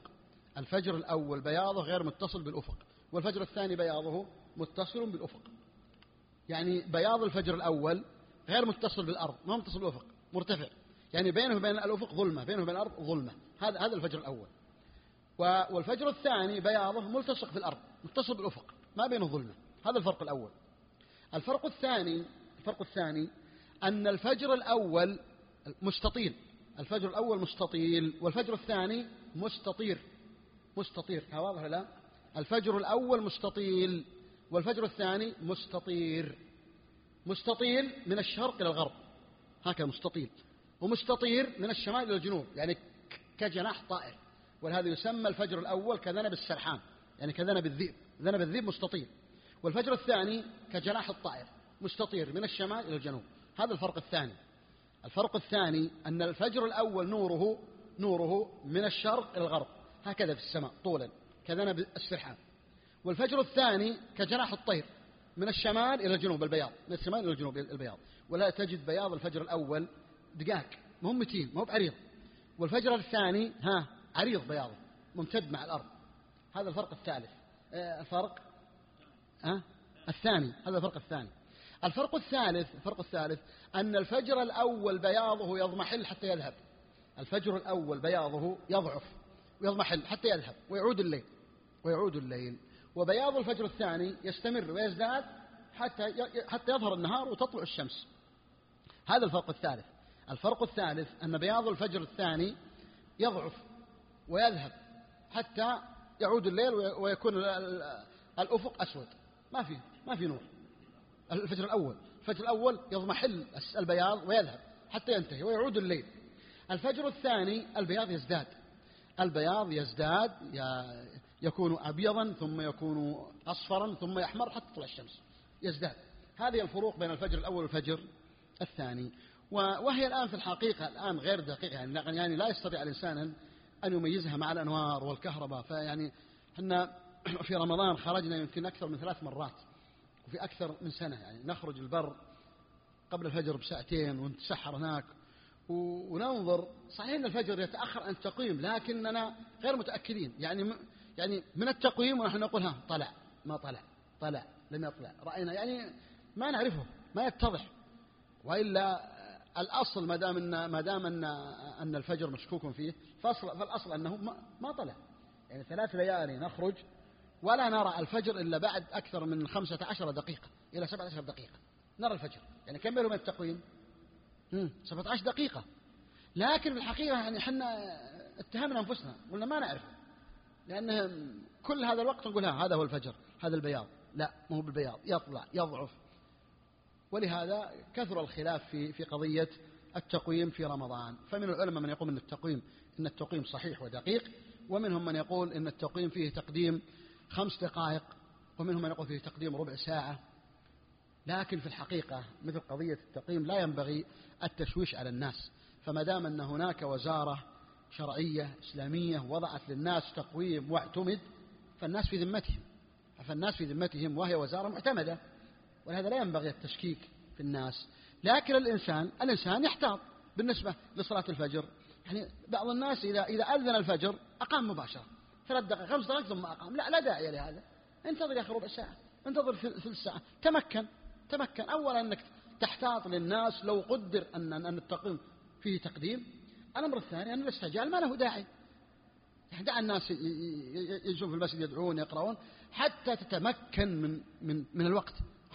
بالأفق، والفجر الثاني بياضه متصل بالأفق. يعني بياض الفجر الأول غير متصل بالأرض، ما متصل بالأفق، مرتفع، يعني بينه وبين الأفق ظلمة، بينه وبين الأرض ظلمة. هذا الفجر الأول. والفجر الثاني بياضه ملتصق في الأرض، متصل بالأفق، ما بينه ظلمة. هذا الفرق الأول. الفرق الثاني أن الفجر الأول مستطيل، والفجر الثاني مستطير. واضح لا؟ الفجر الأول مستطيل والفجر الثاني مستطيل من الشرق إلى الغرب، هكذا مستطيل، ومستطير من الشمال إلى الجنوب، يعني كجناح طائر. ولهذا يسمى الفجر الأول كذنب السرحان، يعني كذنب الذئب، ذنب الذئب مستطيل. والفجر الثاني كجناح الطائر، مستطير من الشمال إلى الجنوب. هذا الفرق الثاني أن الفجر الأول نوره من الشرق إلى الغرب، هكذا في السماء طولا كذنب السرحان. والفجر الثاني كجناح الطير من الشمال إلى الجنوب البياض، من الشمال إلى الجنوب البياض. ولا تجد بياض الفجر الأول دقاق، ما هو متين، ما هو بعريض. والفجر الثاني عريض بياضه، ممتد مع الأرض. هذا الفرق الثالث. الثاني، هذا الفرق الثاني. الفرق الثالث أن الفجر الأول بياضه يضمحل حتى يذهب. الفجر الأول بياضه يضعف ويضمحل حتى يذهب ويعود الليل. وبياض الفجر الثاني يستمر ويزداد حتى يظهر النهار وتطلع الشمس. هذا الفرق الثالث أن بياض الفجر الثاني يضعف ويذهب حتى يعود الليل ويكون الأفق أسود، ما في نور. الفجر الأول يضمحل البياض ويذهب حتى ينتهي ويعود الليل. الفجر الثاني البياض يزداد يكون أبيضا ثم يكون أصفرا ثم يحمر حتى تطلع الشمس، يزداد. هذه الفروق بين الفجر الأول والفجر الثاني، وهي الآن في الحقيقة غير دقيقة، يعني لا يستطيع الإنسان أن يميزها مع الأنوار والكهرباء. فيعني إحنا في رمضان خرجنا يمكن أكثر من 3 مرات وفي أكثر من سنة، يعني نخرج البر قبل الفجر بساعتين ونتسحر هناك وننظر. صحيح أن الفجر يتأخر عن التقويم لكننا غير متأكدين، يعني من التقويم ونحن نقول طلع ما طلع لم يطلع، رأينا يعني ما نعرفه، ما يتضح. وإلا الأصل ما دام أن الفجر مشكوك فيه، فالأصل أنه ما طلع. يعني 3 ليالي نخرج ولا نرى الفجر إلا بعد أكثر من 15 دقيقة إلى 17 دقيقة نرى الفجر. يعني كم له من التقويم؟ 17 دقيقة. لكن في الحقيقة يعني حنا اتهمنا أنفسنا، قلنا ما نعرف، لأنه كل هذا الوقت نقول هذا هو الفجر، هذا البياض. لا، مو بالبياض، يطلع يضعف. ولهذا كثر الخلاف في قضية التقويم في رمضان. فمن العلماء من يقول إن التقويم صحيح ودقيق، ومنهم من يقول إن التقويم فيه تقديم 5 دقائق، ومنهم من يقول فيه تقديم ربع ساعة. لكن في الحقيقة مثل قضية التقويم لا ينبغي التشويش على الناس، فما دام أن هناك وزارة شرعية إسلامية وضعت للناس تقويم واعتمد، فالناس في ذمتهم، وهي وزارة معتمدة، ولهذا لا ينبغي التشكيك في الناس. لكن الإنسان يحتاط بالنسبة لصلاة الفجر. يعني بعض الناس إذا أذن الفجر أقام مباشرة 3 دقائق 5 دقائق ثم أقام. لا داعي لهذا، انتظر يا أخي ربع ساعة، انتظر ثلث ساعة، تمكن. أولا أنك تحتاط للناس لو قدر أن التقويم فيه تقديم. الأمر الثاني أن الاستعجال ما له داعي. يعني دع الناس يجون في المسجد يدعون يقرؤون حتى تتمكن من الوقت،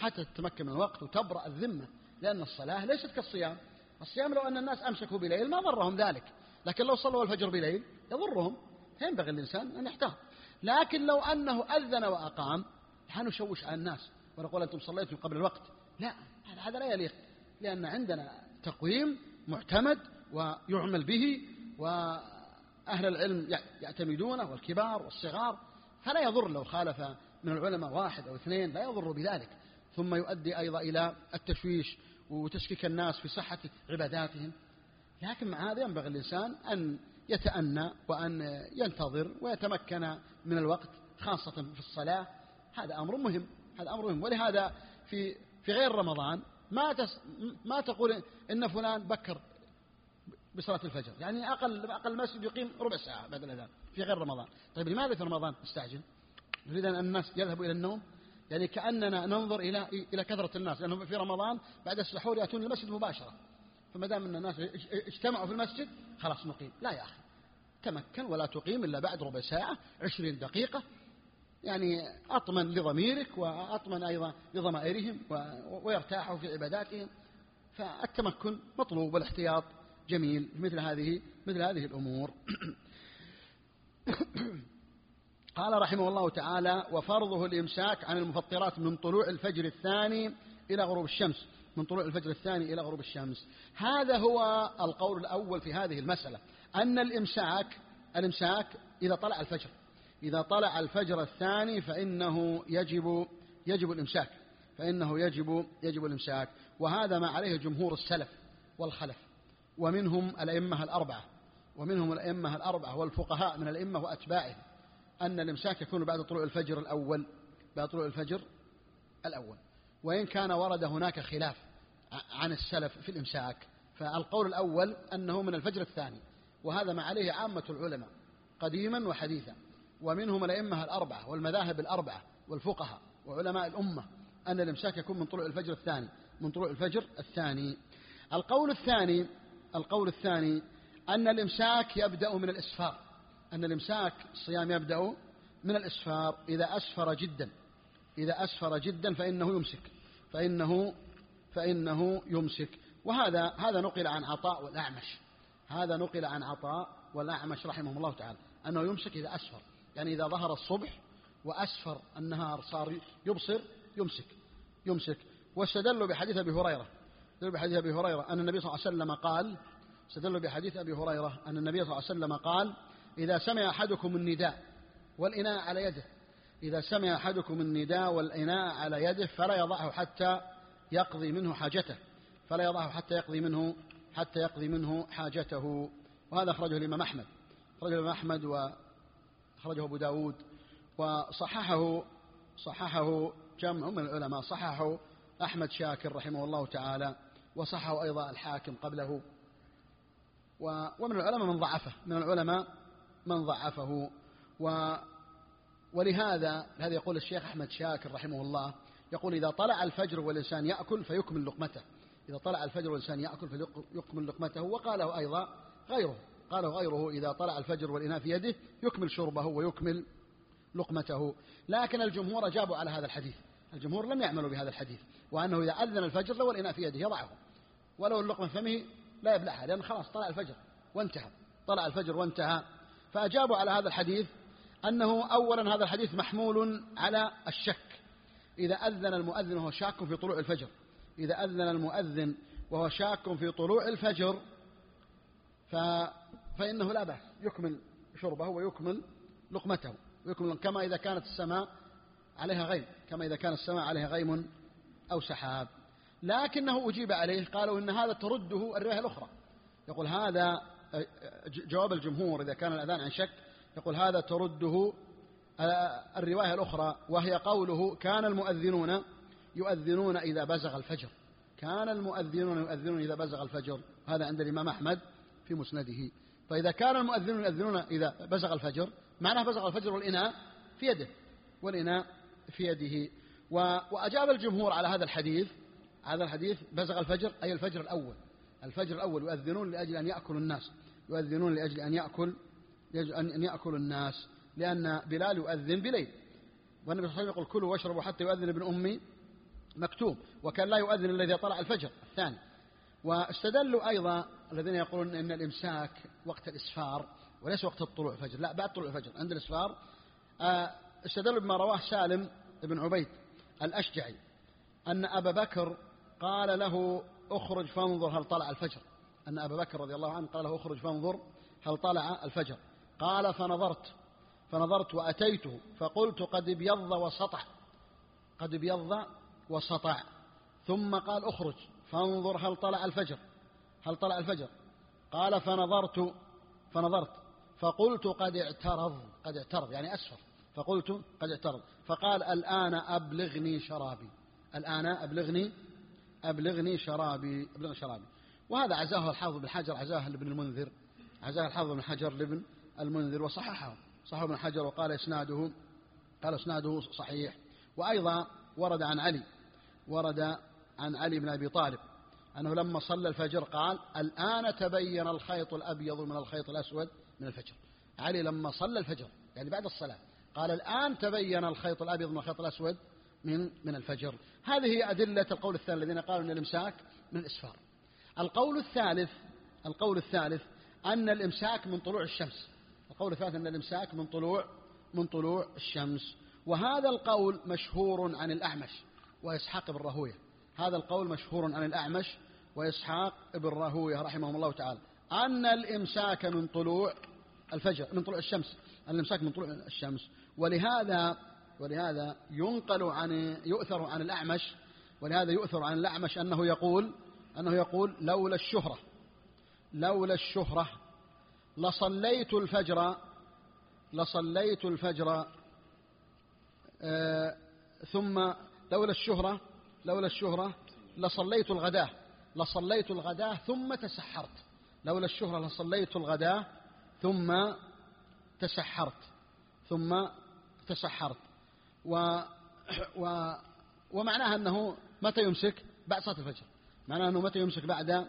وتبرأ الذمة. لأن الصلاة ليست كالصيام. الصيام لو أن الناس أمسكوا بليل ما ضرهم ذلك، لكن لو صلوا الفجر بليل يضرهم، فينبغي الإنسان أن يحتاط. لكن لو أنه أذن وأقام حنشوش على الناس ونقول أنتم صليتم قبل الوقت، لا، هذا لا يليق، لأن عندنا تقويم معتمد ويعمل به، وأهل العلم يعتمدونه، والكبار والصغار، فلا يضر لو خالف من العلماء 1 أو 2، لا يضر بذلك. ثم يؤدي أيضا إلى التشويش وتشكيك الناس في صحة عباداتهم. لكن مع هذا ينبغي الإنسان أن يتأنى وأن ينتظر ويتمكن من الوقت، خاصة في الصلاة. هذا أمر مهم. ولهذا في غير رمضان ما تقول إن فلان بكر بصلاة الفجر، يعني أقل مسجد يقيم ربع ساعة بعد الأذان في غير رمضان. طيب لماذا في رمضان نستعجل؟ نريد أن الناس يذهبوا إلى النوم؟ يعني كأننا ننظر إلى كثرة الناس، لأنهم في رمضان بعد السحور يأتون المسجد مباشرة، فما دام أن الناس اجتمعوا في المسجد خلاص نقيم. لا يا أخي، تمكن ولا تقيم إلا بعد ربع ساعة 20 دقيقة، يعني أطمن لضميرك وأطمن أيضا لضمائرهم ويرتاحوا في عباداتهم. فالتمكن مطلوب والاحتياط جميل في مثل هذه الأمور. قال رحمه الله تعالى: وفرضه الإمساك عن المفطرات من طلوع الفجر الثاني إلى غروب الشمس. هذا هو القول الأول في هذه المسألة، أن الإمساك إذا طلع الفجر الثاني فإنه يجب الإمساك. وهذا ما عليه جمهور السلف والخلف، ومنهم الأئمة الأربعة والفقهاء من الأئمة وأتباعهم، أن الإمساك يكون بعد طلوع الفجر الأول. وإن كان ورد هناك خلاف عن السلف في الإمساك، فالقول الأول أنه من الفجر الثاني، وهذا ما عليه عامة العلماء قديما وحديثا، ومنهم الأئمة الأربعة والمذاهب الأربعة والفقهاء وعلماء الأمة، أن الإمساك يكون من طلوع الفجر الثاني. القول الثاني أن الإمساك يبدأ من الإسفار، الصيام يبدأ من الإسفار. إذا أسفر جدا فإنه يمسك. وهذا نقل عن عطاء والأعمش رحمهم الله تعالى، أنه يمسك إذا أسفر، يعني إذا ظهر الصبح وأسفر النهار صار يبصر يمسك. واستدلوا بحديث أبي هريرة أن النبي صلى الله عليه وسلم قال: إذا سمع أحدكم النداء والإناء على يده فلا يضعه حتى يقضي منه حاجته. وهذا أخرجه الإمام أحمد وأخرجه أبو داود، وصححه جمع من العلماء، صححه أحمد شاكر رحمه الله تعالى، وصححه أيضا الحاكم قبله. ومن العلماء من ضعفه. ولهذا يقول الشيخ أحمد شاكر رحمه الله: يقول إذا طلع الفجر والإنسان يأكل فيكمل لقمته، إذا طلع الفجر والإنسان يأكل فيكمل لقمته. وقاله أيضا غيره إذا طلع الفجر والإناء في يده يكمل شربه ويكمل لقمته. لكن الجمهور أجابوا على هذا الحديث، الجمهور لم يعملوا بهذا الحديث، وأنه إذا أذن الفجر لو الإناء في يده يضعه ولو اللقمة فمه لا يبلعها، لأن خلاص طلع الفجر وانتهى، طلع الفجر وانتهى. فأجابوا على هذا الحديث أنه أولا هذا الحديث محمول على الشك، إذا أذن المؤذن وهو شاك في طلوع الفجر، إذا أذن المؤذن وهو شاك في طلوع الفجر فإنه لا بأس يكمل شربه ويكمل لقمته ويكمل، كما إذا كانت السماء عليها غيم، كما إذا كان السماء عليها غيم أو سحاب. لكنه أجيب عليه، قالوا إن هذا ترده الرواية الأخرى. يقول هذا جواب الجمهور إذا كان الأذان عن شك، يقول هذا ترده الرواية الأخرى، وهي قوله كان المؤذنون يؤذنون إذا بزغ الفجر، كان المؤذنون يؤذنون إذا بزغ الفجر، هذا عند الإمام أحمد في مسنده. فإذا كان المؤذنون يؤذنون إذا بزغ الفجر معناه بزغ الفجر والإناء في يده، والإناء في يده. وأجاب الجمهور على هذا الحديث، هذا الحديث بزغ الفجر أي الفجر الأول، الفجر الأول، يؤذنون لأجل أن يأكل الناس، يؤذنون لأجل أن يأكل الناس، لأن بلال يؤذن بليل، والنبي صلى الله عليه وسلم يقول كلوا واشربوا حتى يؤذن ابن أم مكتوم، وكان لا يؤذن إلا إذا طلع الفجر الثاني. واستدلوا أيضا الذين يقولون إن الإمساك وقت الإسفار وليس وقت الطلوع الفجر، لا بعد طلوع الفجر عند الإسفار. استدلوا بما رواه سالم بن عبيد الأشجعي أن أبا بكر قال له اخرج فانظر هل طلع الفجر، أن أبا بكر رضي الله عنه قال له اخرج فانظر هل طلع الفجر. قال فنظرت وأتيته فقلت قد ابيض وسطع، قد ابيض وسطع. ثم قال اخرج فانظر هل طلع الفجر، قال فنظرت فقلت قد اعترض يعني أسفر، فقلت قد اعترض، فقال الآن أبلغني شرابي. وهذا عزاه الحافظ بن حجر، عزاه الحافظ بن حجر لابن المنذر وصححه ابن حجر، وقال اسناده صحيح. وأيضا ورد عن علي بن أبي طالب أنه لما صلى الفجر قال الآن تبين الخيط الأبيض من الخيط الأسود من الفجر. علي لما صلى الفجر يعني بعد الصلاة قال الآن تبين الخيط الأبيض من الخيط الأسود من الفجر. هذه هي أدلة القول الثاني الذين قالوا أن الإمساك من الإسفار. القول الثالث أن الإمساك من طلوع الشمس، من طلوع الشمس. وهذا القول مشهور عن الأعمش وإسحاق بن راهويه، هذا القول مشهور عن الأعمش وإسحاق بن راهويه رحمهم الله تعالى، أن الإمساك من طلوع الفجر، من طلوع الشمس، الإمساك من طلوع الشمس. ولهذا يؤثر عن الأعمش أنه يقول لولا الشهرة لصليت الفجر ثم لولا الشهرة لصليت الغداة ثم تسحرت، لولا الشهرة لصليت الغداة ثم تسحرت. ومعناها أنه متى يمسك؟ بعد صلاة الفجر، معناها أنه متى يمسك؟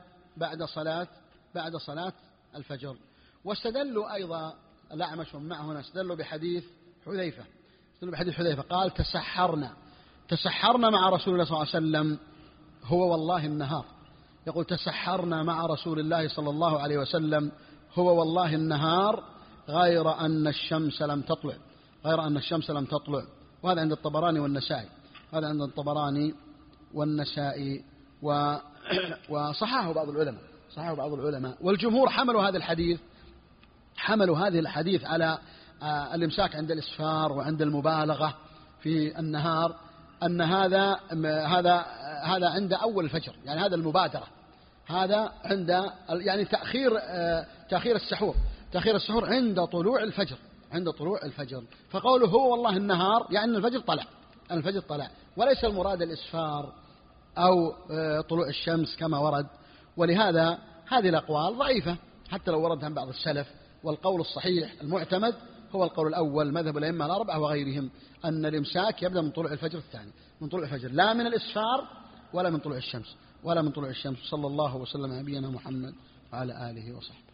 بعد صلاة الفجر. واستدلوا أيضا الأعمش ومن معه هنا استدلوا بحديث حذيفة قال تسحرنا مع رسول الله صلى الله عليه وسلم هو والله النهار، يقول تسحرنا مع رسول الله صلى الله عليه وسلم هو والله النهار غير أن الشمس لم تطلع. وهذا عند الطبراني والنسائي، وصححه بعض العلماء. والجمهور حملوا هذه الحديث على الإمساك عند الإسفار وعند المبالغة في النهار، أن هذا عند أول الفجر، يعني هذا المبادرة، هذا عند يعني تأخير السحور عند طلوع الفجر. فقوله هو والله النهار يعني الفجر طلع، وليس المراد الإسفار أو طلوع الشمس كما ورد. ولهذا هذه الأقوال ضعيفة حتى لو وردها عن بعض السلف، والقول الصحيح المعتمد هو القول الأول مذهب الأئمة الأربعة وغيرهم، أن الإمساك يبدأ من طلوع الفجر الثاني، من طلوع الفجر، لا من الإسفار ولا من طلوع الشمس، صلى الله وسلم على نبينا محمد وعلى آله وصحبه.